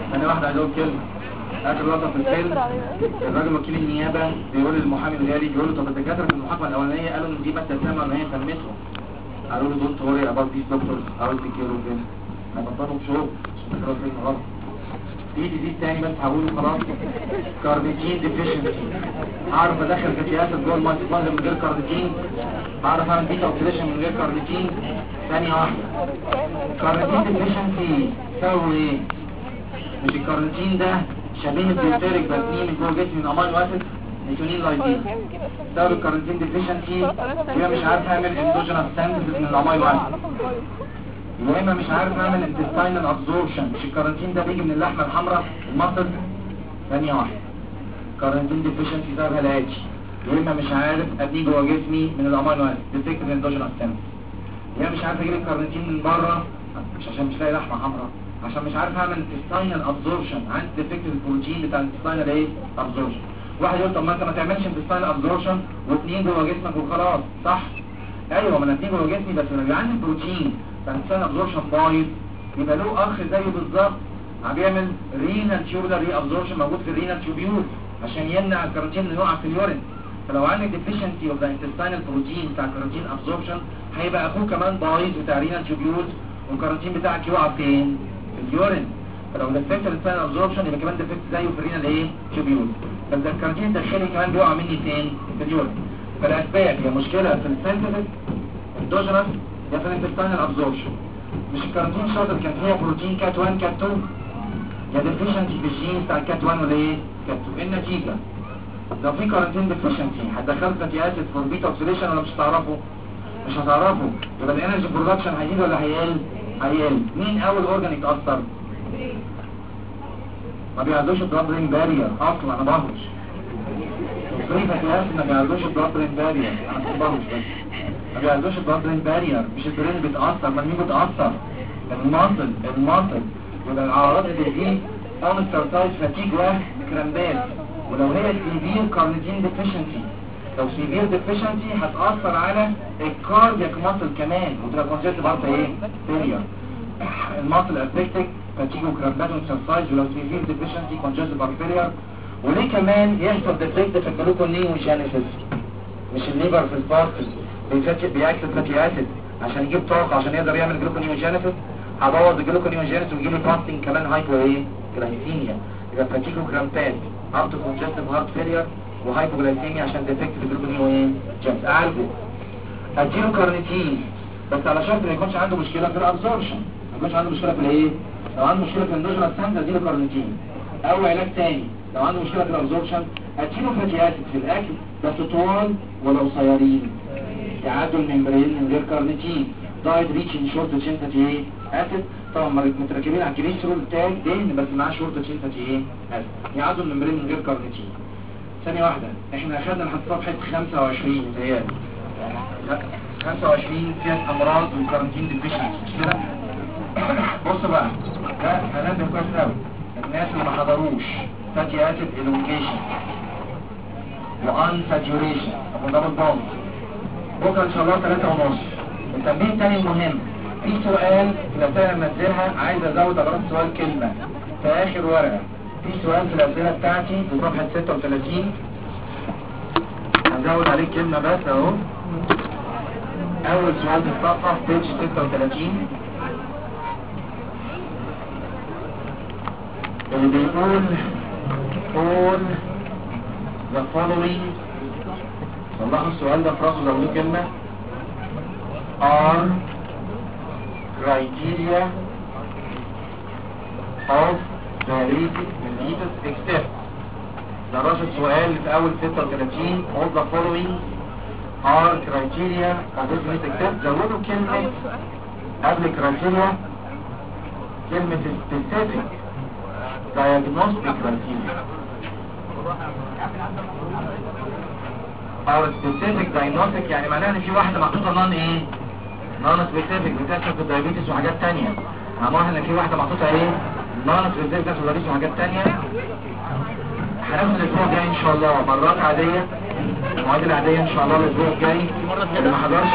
Speaker 2: انا واحد عايز اقول كلمه. اخر لقطه في الفيلم الراجل وكيل النيابه بيقول للمحامي الغالي، بيقول له طب الدكاتره في المحاكمه الاولانيه قالوا ان دي ماده سامه ان هي سمتهم. قالوا له دكتور وري اباوت ديز دكتورز او تكيروا كده هبطلوا بشغل عشان تكرروا فيلم غلط. في ديزيز تاني بس هقوله خلاص، كارنيتين ديفيشنسي. عارف ادخل فتيات جوه المايتوكوندريا من غير كارنيتين؟ بعرف اعمل بيتا اوكسيديشن من غير كارنيتين؟ ثانيه واحده. كارنيتين ديفيشنسي تساوي ايه؟ مش الكارنيتين ده شبيه البيوتيريك باتنين من جوه جسمي من امينو اسيد ميثيونين لايزين. تساوي الكارنيتين ديفيشنسي يبقى مش عارف اعمل اندوجينوس سينثيسيس من الامينو اسيد، يا اما مش عارف اعمل انتستاينال ابزوربشن. مش الكارنتين ده بيجي من اللحمه الحمراء المصل؟ ثانيه واحده. كارنتين ديفيشنسي سببها الاتي، يا اما مش عارف اديه جوه جسمي من الامينو اسيد ديتكتيف اندوجينوس سينثيسيس، يا مش عارف اجيب الكارنتين من بره مش عشان مش لاقي لحمه حمراء، عشان مش عارف اعمل انتستاينال ابزوربشن، عندي ديفكتيف البروتين بتاع الانتستاينال ايه ابزوربشن. واحد يقول طب ما انت ما تعملش انتستاينال ابزوربشن واثنين جوه جسمك وخلاص، صح؟ ايوه ما انا اثنين جوه جسمي بس لما يبقى عندي بروتين فانسان ابزوربشن بايظ يبقى له اخ زيه بالظبط عم بيعمل رينال تيوبولار ري ابزوربشن موجود في الرينال تيوبيول عشان يمنع الكاروتين انه يقع في اليورين. فلو عندك ديفيشنسي اوف ذا انتستينال بروتين بتاع الكاروتين ابزوربشن هيبقى اخوه كمان بايظ بتاع رينال تيوبيول والكاروتين بتاعك يقع فين؟ في اليورين. فلو ديفكت الانتستينال ابزوربشن يبقى كمان ديفكت زيه في الرينال ايه؟ تيوبيول. فاذا الكاروتين الداخلي كمان بيقع مني فين؟ في اليورين. فالاسباب هي مشكله في السينثيسيس اندوجينوس يا في الانتستينال ابزوربشن. مش الكارنتين شاطر كان فيها بروتين كات 1 كات 2 يا ديفيشنسي في الجين بتاع كات 1 ولا ايه؟ كات 2. النتيجه لو في كارنتين ديفيشنسي هتدخل فاتي اسيد فور بيتا اوكسيديشن ولا مش هتعرفه؟ مش هتعرفه. يبقى الانرجي برودكشن هيزيد ولا هيقل؟ هيقل. مين اول اورجان يتاثر؟ ما بيعدوش البلاد برين بارير اصلا، انا بهرش. في فاتي اسيد ما بيعدوش البلاد برين بارير، انا بهرش بس. ما بيعدوش البلاد برين بارير، مش البرين بيتاثر، ما مين بيتاثر؟ الماسل. يبقى الاعراض اللي دي اونسترسايز فاتيج وكرامبات. ولو هي سيفير كارنيتين ديفيشنسي، لو سيفير ديفيشنسي هتاثر على الكاردياك ماسل كمان وتبقى كونجكتيف هارت ايه؟ فيلير. الماسل افكتد فاتيج وكرامبات اونسترسايز، ولو سيفير ديفيشنسي كونجكتيف هارت فيلير. وليه كمان يحصل ديفكت في الجلوكونيوجينيسيس؟ مش الليفر في الفاستس بيأكسد فاتي اسيد عشان يجيب طاقه عشان يقدر يعمل جلوكونيوجينيسيس، هبوظ الجلوكونيوجينيسيس ويجي لي فاستنج كمان هايبو ايه؟ جلايسيميا. يبقى فاتيج وكرامبات اب تو كونجكتيف هارت فيلير وهايبوجلايسيميا عشان ديفكت في الجلوكونيوجينيسيس. اعالجه اديله كارنيتين بس على شرط ما يكونش عنده مشكله في الابزوربشن، ما يكونش عنده مشكله في الايه؟ لو عنده مشكله في الاندوجينوس سينثيسيس اديله كارنيتين. او علاج تاني لو عنده مشكله في الابزوربشن اديله فاتي اسيد في الاكل بس طوال ولا قصيرين يعدوا الممبرين من غير كارنيتين. دايت ريتشن شورت تشين فاتي اسيد، طبعا متركبين على الكوليسترول تاج دهن بس معاه شورت تشين فاتي اسيد يعدوا الممبرين من غير كارنيتين. ثانيه واحده احنا اخذنا لحد صفحه 25 متهيألي 25 فيها امراض والكارنيتين ديفيشنسي كده. بص بقى ده هنبدا كويس قوي الناس اللي ما حضروش فاتي اسيد الونجيشن وان ساتوريشن ابو دبل بوند بكره ان شاء الله 3:30. التمرين الثاني مهم، في سؤال في الاسئله اللي منزلها عايز ازود اغراض سؤال كلمه في اخر ورقه. في سؤال في الاسئله بتاعتي في صفحه 36 هزود عليك كلمه بس اهو. اول سؤال في الصفحه في بيج 36 اللي بيقول all the following، صلحوا السؤال ده في راسه زودوا كلمة are criteria of diabetes mellitus except. ده راس السؤال في اول 36 all the following are criteria of diabetes except. زودوا كلمة قبل criteria كلمة specific diagnostic criteria او specific diagnostic، يعني معناها ان في واحدة محطوطة نون ايه؟ نون سبيسيفيك بتحصل في الدايابيتس وحاجات تانية. هنقول ان في واحدة محطوطة ايه؟ نون سبيسيفيك بتحصل في الدايابيتس وحاجات تانية. هناخد الاسبوع الجاي ان شاء الله مرات عادية، المواد العادية ان شاء الله الاسبوع الجاي. اللي ما حضرش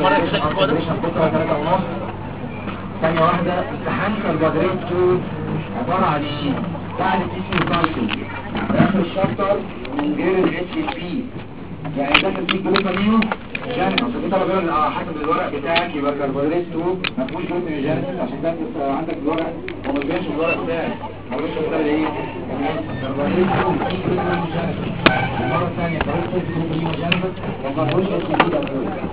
Speaker 2: بكرة 3:30. ثانية واحدة امتحان كاربوهيدرات 2 عبارة عن ايه؟ بعد تيشن كالسيوم اخر الشابتر من غير الاتش بي، يعني داخل فيه جلوكامينو جانب. اصل في طلبه يقول حسب الورق بتاعك يبقى كربوهيدرات 2 ما فيهوش جلوكامينو جانب، عشان ده عندك الورق وما بيبانش الورق بتاعك، ما بيبانش الورق ايه؟ كربوهيدرات 2 في جلوكامينو جانب. المره الثانيه كربوهيدرات جلوكامينو جانب وما فيهوش اتش بي ده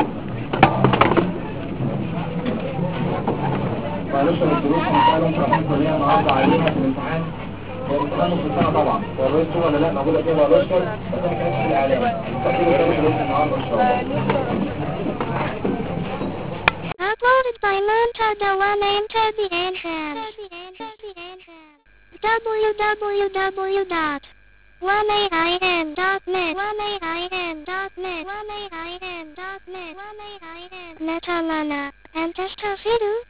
Speaker 2: معلش الدروس هنسألهم في رحمة الله النهارده عليها في الامتحان. الامتحان نص السنة طبعا، والرئيس ولا لا موجودة فيها بلوشكر، بس ما كانتش في الإعلام. فكده كده دروس النهارده إن شاء الله.
Speaker 1: Uploaded by Monta Dewan into the entrance. www.1ain.net Metalana and Testafidu